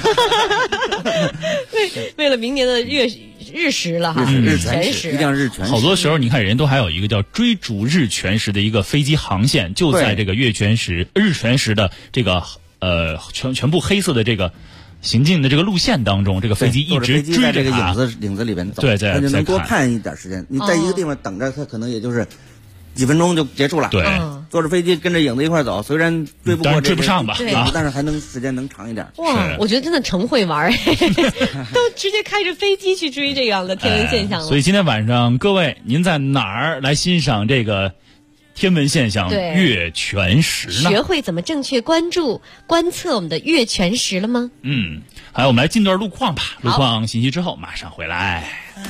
为了明年的日食了哈， 日全食一定要日全食。 好多时候你看人都还有一个叫追逐日全食的一个飞机航线，就在这个日全食的这个全部黑色的这个行进的这个路线当中，这个飞机一直追着它， 在这个影子里边走， 对， 它就能多看一点时间。你在一个地方等着，它可能也就是几分钟就结束了。 对， 坐着飞机跟着影子一块走，虽然追不上吧， 但是还能时间能长一点。 哇，我觉得真的成会玩，都直接开着飞机去追这样的天文现象了。 所以今天晚上各位，您在哪儿来欣赏这个天文现象月全食呢？ 学会怎么正确观测我们的月全食了吗？ 好，我们来进段路况吧。路况信息之后马上回来。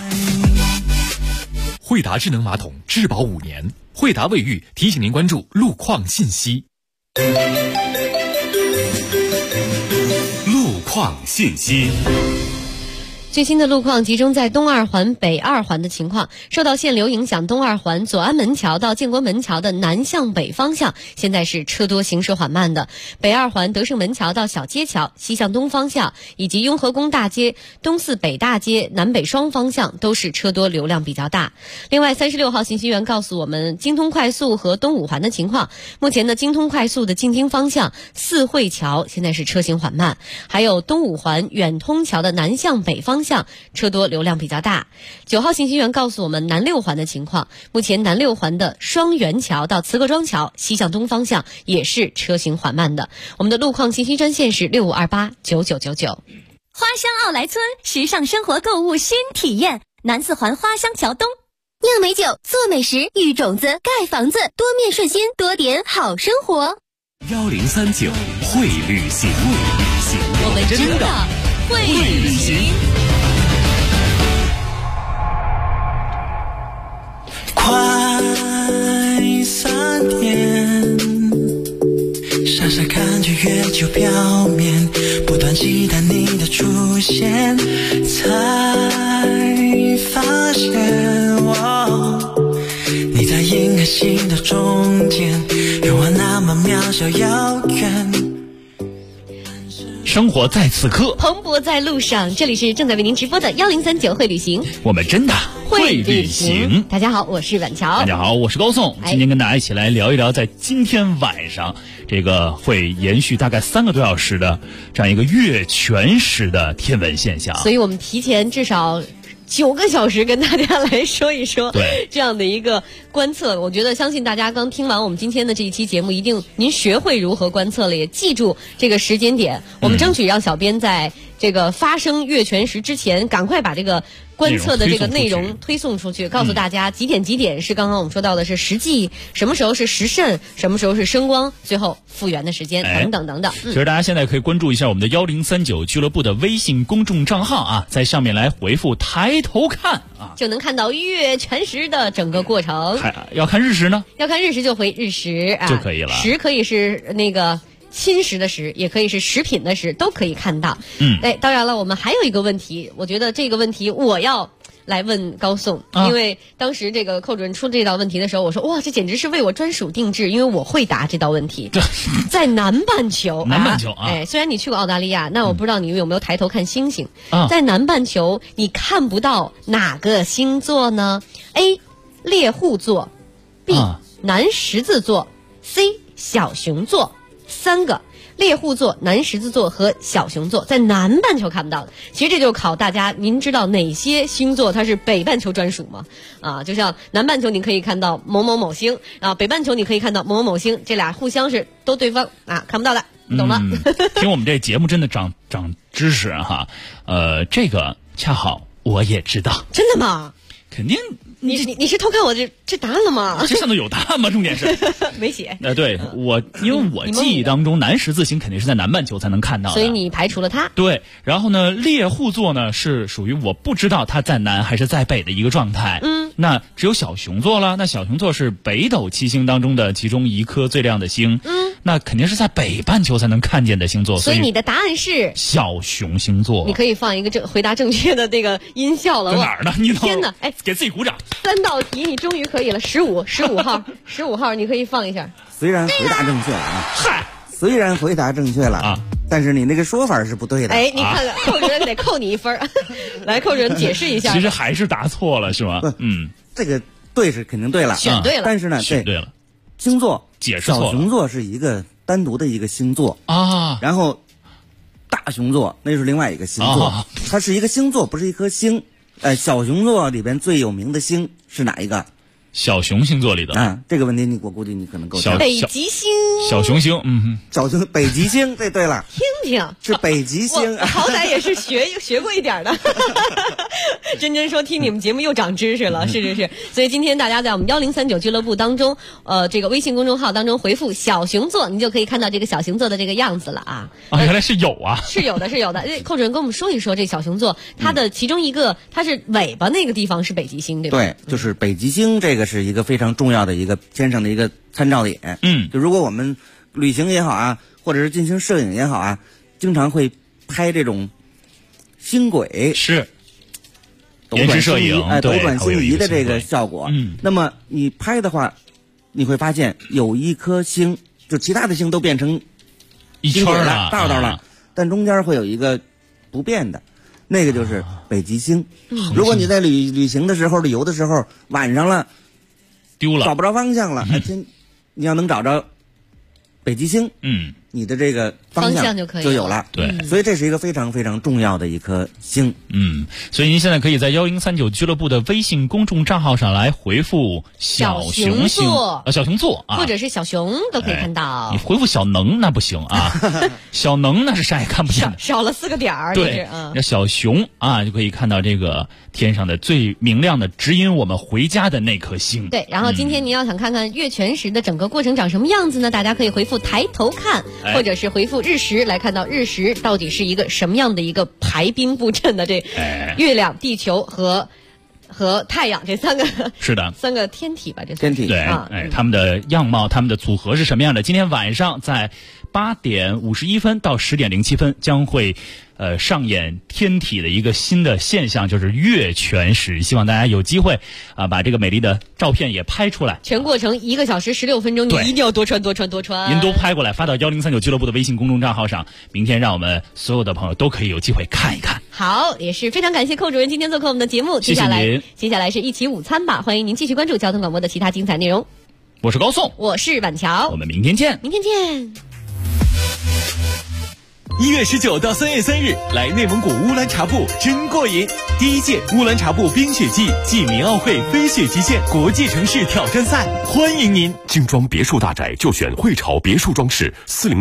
惠达智能马桶质保5年，惠达卫浴提醒您关注路况信息。路况信息。 最新的路况集中在东二环、北二环的情况。受到限流影响，东二环左安门桥到建国门桥的南向北方向现在是车多行驶缓慢的。北二环德胜门桥到小街桥西向东方向，以及雍和宫大街、东四北大街南北双方向都是车多流量比较大。另外36号信息员告诉我们京通快速和东五环的情况。目前的京通快速的进京方向四惠桥现在是车行缓慢，还有东五环远通桥的南向北方向车多流量比较大。9号信息员告诉我们南六环的情况。目前南六环的双元桥到慈各庄桥西向东方向也是车行缓慢的。我们的路况信息专线是65289999。 花乡奥莱村，时尚生活购物新体验，南四环花乡桥东。酿美酒，做美食，育种子，盖房子，多面顺心，多点好生活。 1039会旅行， 我们真的会旅行。 快3点，傻傻看着月球表面，不断期待你的出现，才发现你在银河系的中间，愿望那么渺小遥远。 生活在此刻， 蓬勃在路上。这里是正在为您直播的1039会旅行， 我们真的会旅行。 大家好，我是晚桥。 大家好，我是高颂。今天跟大家一起来聊一聊，在今天晚上这个会延续大概3个多小时的这样一个月全食的天文现象。 所以我们提前至少9个小时跟大家来说一说这样的一个观测。我觉得相信大家刚听完我们今天的这一期节目，一定您学会如何观测了，也记住这个时间点。我们争取让小编在这个发生月全食之前，赶快把这个观测的这个内容推送出去，告诉大家几点是刚刚我们说到的是实际，什么时候是时辰，什么时候是声光，最后复原的时间等等。 其实大家现在可以关注一下我们的1039俱乐部的微信公众账号啊，在上面来回复抬头看啊， 就能看到月全食的整个过程。 要看日食呢？ 要看日食就回日食就可以了。 食可以是那个侵蚀的食，也可以是食品的食，都可以看到。当然了，我们还有一个问题，我觉得这个问题我要来问高颂，因为当时这个寇主任出这道问题的时候，我说哇，这简直是为我专属定制，因为我会答这道问题。在南半球，虽然你去过澳大利亚，那我不知道你有没有抬头看星星。在南半球，你看不到哪个星座呢 ？A. 猎户座 ，B. 南十字座 ，C. 小熊座。3个。猎户座、南十字座和小熊座在南半球看不到的。其实这就考大家，您知道哪些星座它是北半球专属吗？就像南半球你可以看到某某某星，北半球你可以看到某某某星，这俩互相是都对方看不到的，懂了？ 听我们这节目真的长知识哈。这个恰好我也知道。 真的吗？ 肯定。 你是偷看我这答案了吗？ 这上头有答案吗？重点是没写。 对，因为我记忆当中南十字星肯定是在南半球才能看到的， 所以你排除了它。 对，然后呢，猎户座呢是属于我不知道它在南还是在北的一个状态。那只有小熊座了。那小熊座是北斗七星当中的其中一颗最亮的星。那肯定是在北半球才能看见的星座。 所以你的答案是小熊星座。 你可以放一个回答正确的这个音效了。 在哪儿呢？你天哪！ 给自己鼓掌。 3道题你终于可以了，15号，15号你可以放一下。 虽然回答正确了虽然回答正确了但是你那个说法是不对的。 你看看，寇主任得扣你1分。来，寇主任解释一下。 其实还是答错了，是吗？ 这个对是肯定对了， 选对了。 但是呢， 选对了。 星座解释错了。 小熊座是一个单独的一个星座然后大熊座那是另外一个星座它是一个星座，不是一颗星。小熊座里边最有名的星是哪一个？ 小熊星座里的这个问题我估计你可能够呛。 北极星。 小熊星， 小熊北极星，对了， 听是北极星。 我好歹也是学过一点的。真说听你们节目又长知识了，是。所以今天大家在我们1039俱乐部当中，这个微信公众号当中回复小熊座，你就可以看到这个小熊座的这个样子了原来是有啊。 是有的。寇主任跟我们说一说这小熊座，它的其中一个，它是尾巴那个地方是北极星，对吧？ 对，就是北极星，这个是一个非常重要的一个天上的一个参照点。就如果我们旅行也好或者是进行摄影也好经常会拍这种星轨， 是斗转星移，斗转星移的这个效果。那么你拍的话，你会发现有一颗星，就其他的星都变成一圈了， 道了，但中间会有一个不变的，那个就是北极星。如果你在旅行的时候、旅游的时候，晚上了丢了， 找不着方向了，你要能找着北极星，你的这个方向就有了。 对， 所以这是一个非常非常重要的一颗星。 所以您现在可以在1039俱乐部的微信公众账号上来回复小熊座，小熊座或者是小熊都可以看到。 你回复小能那不行小能那是啥也看不见， 少了4个点儿。 对，那小熊就可以看到这个天上的最明亮的指引我们回家的那颗星。 对，然后今天您要想看看月全食的整个过程长什么样子呢？大家可以回复抬头看。或者是回复日食来看到日食到底是一个什么样的一个排兵布阵的这月亮、地球和太阳这3个是的 3个天体吧，这天体对他们的样貌、他们的组合是什么样的？今天晚上在8点51分到10点07分将会上演天体的一个新的现象，就是月全食。希望大家有机会把这个美丽的照片也拍出来。 全过程1个小时16分钟，你一定要多穿。 您都拍过来发到1039俱乐部的微信公众账号上，明天让我们所有的朋友都可以有机会看一看。 好，也是非常感谢寇主任今天做客我们的节目。 谢谢您。 接下来是一起午餐吧，欢迎您继续关注交通广播的其他精彩内容。 我是高颂， 我是板桥， 我们明天见。 明天见。 1月19到3月3日，来内蒙古乌兰察布真过瘾！第1届乌兰察布冰雪季暨民奥会飞雪极限国际城市挑战赛，欢迎您！ 精装别墅大宅就选汇潮别墅装饰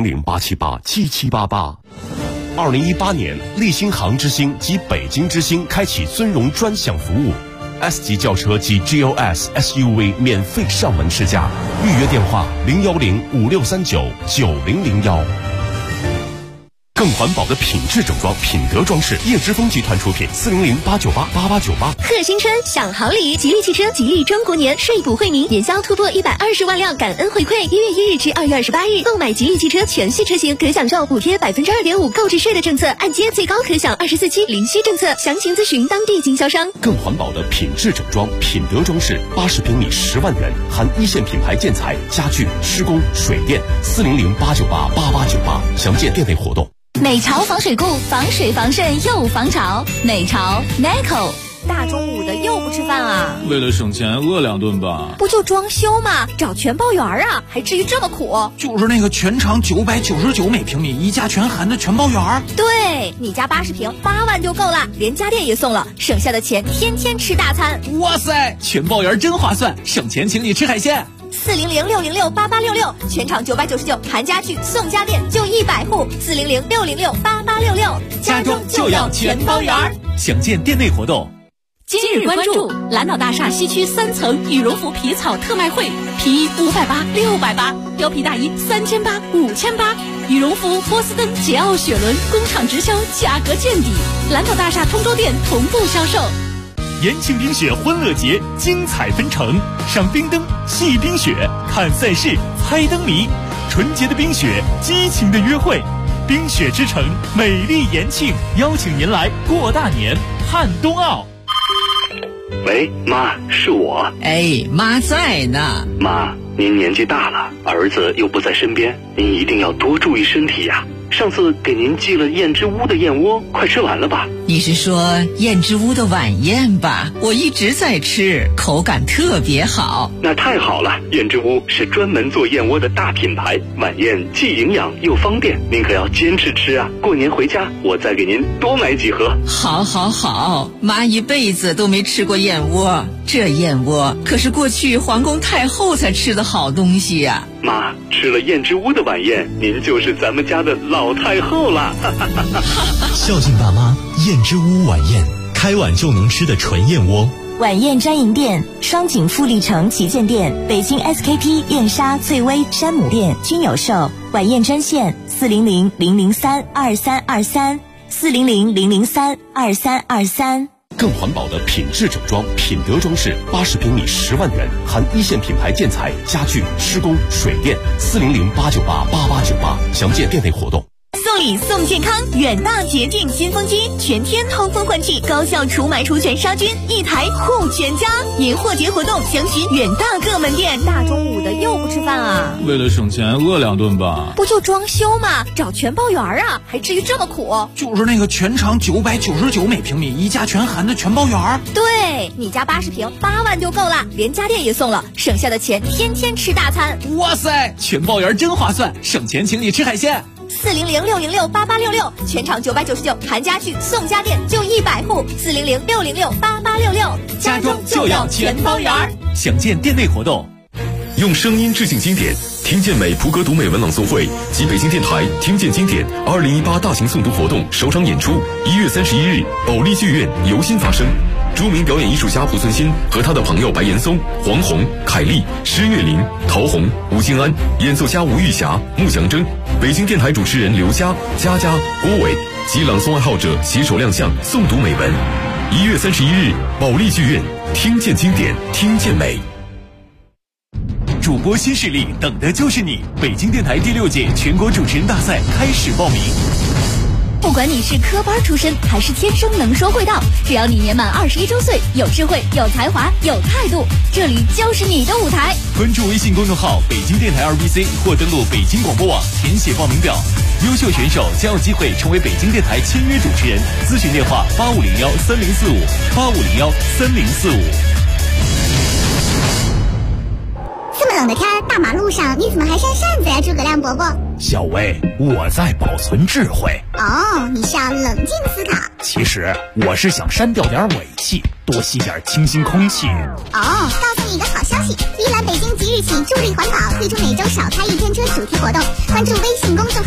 ，400-878-7788。2018年，立新杭之星及北京之星开启尊荣专享服务。S 级轿车及 GLS SUV 免费上门试驾，预约电话01056399001。 更环保的品质整装，品德装饰，叶之峰集团出品，400-898-8898。 贺新春享好礼，吉利汽车吉利中国年税补惠民，年销突破120万辆，感恩回馈。1月1日至2月28日，购买吉利汽车全系车型可享受补贴2.5%购置税的政策，按揭最高可享24期零息政策。详情咨询当地经销商。 更环保的品质整装，品德装饰，80平米10万元，含一线品牌建材、家具、施工、水电。400-898-8898，详见店内活动。 美潮防水固，防水防渗又防潮。美潮 Neco。 大中午的又不吃饭啊？ 为了省钱，饿2顿吧。 不就装修吗？找全包园啊，还至于这么苦？ 就是那个全长999每平米，一家全含的全包园。 对，你家80平8万就够了，连家电也送了，省下的钱天天吃大餐。 哇塞，全包园真划算，省钱请你吃海鲜。 400-606-8866，全场999，含家具送家电，就100户。400-606-8866， 家中就要全包园。详见店内活动。 今日关注蓝岛大厦西区3层羽绒服皮草特卖会，皮衣580、680，貂皮大衣3800、5800，羽绒服波司登、捷奥、雪伦工厂直销，价格见底。蓝岛大厦通州店同步销售。 延庆冰雪欢乐节精彩纷呈，赏冰灯、戏冰雪、看赛事、猜灯谜，纯洁的冰雪，激情的约会。冰雪之城，美丽延庆，邀请您来过大年，看冬奥。 喂，妈，是我。 哎，妈在呢。 妈，您年纪大了，儿子又不在身边，您一定要多注意身体呀。上次给您寄了燕之屋的燕窝，快吃完了吧？ 你是说燕之屋的晚宴吧？我一直在吃，口感特别好。 那太好了，燕之屋是专门做燕窝的大品牌，晚宴既营养又方便，您可要坚持吃啊！过年回家我再给您多买几盒。 好好好，妈一辈子都没吃过燕窝，这燕窝可是过去皇宫太后才吃的好东西呀。 妈，吃了燕之屋的晚宴，您就是咱们家的老太后了。 孝敬爸妈，燕之屋晚宴，开碗就能吃的纯燕窝。 晚宴专营店：双井富力城旗舰店、北京 SKP 燕莎、翠微、山姆店均有售。晚宴专线400-003-2323 400-003-2323。 更环保的品质整装，品德装饰，80平米10万元，含一线品牌建材、家具、施工、水电。400-898-8898，详见店内活动。 送礼送健康，远大洁净新风机，全天通风换气，高效除螨除醛杀菌，一台护全家。年货节活动，详询远大各门店。大中午的又不吃饭啊？ 为了省钱，饿2顿吧。 不就装修吗？找全包园啊，还至于这么苦？ 就是那个全长999每平米，一家全含的全包园。 对，你家80平8万就够了，连家电也送了，省下的钱天天吃大餐。 哇塞，全包园真划算，省钱请你吃海鲜。 400-606-8866，全场999，含家具送家电，就100户。400-606-8866， 家中就要全包园。详见店内活动。 用声音致敬经典，听见美普格读美文朗诵会及北京电台听见经典2018大型诵读活动首场演出，1月31日，保利剧院由心发声。著名表演艺术家濮存昕和他的朋友白岩松、黄宏、凯丽、施月林、陶虹、吴京安，演奏家吴玉霞、穆祥征，北京电台主持人刘佳、佳佳、郭伟及朗诵爱好者携手亮相诵读美文。1月31日，保利剧院，听见经典，听见美。 主播新势力，等的就是你！北京电台第6届全国主持人大赛开始报名。 不管你是科班出身还是天生能说会道，只要你年满21周岁，有智慧、有才华、有态度，这里就是你的舞台。 关注微信公众号北京电台2BC 或登录北京广播网填写报名表，优秀选手将有机会成为北京电台签约主持人。咨询电话8501-3045 8501-3045。 这么冷的天，大马路上你怎么还扇扇子呀，诸葛亮伯伯？ 小薇，我在保存智慧。 哦，你是要冷静思考。 其实我是想删掉点尾气，多吸点清新空气。 哦，告诉你一个好消息，依兰北京即日起助力环保，推出每周少开1天车主题活动，关注微信公众号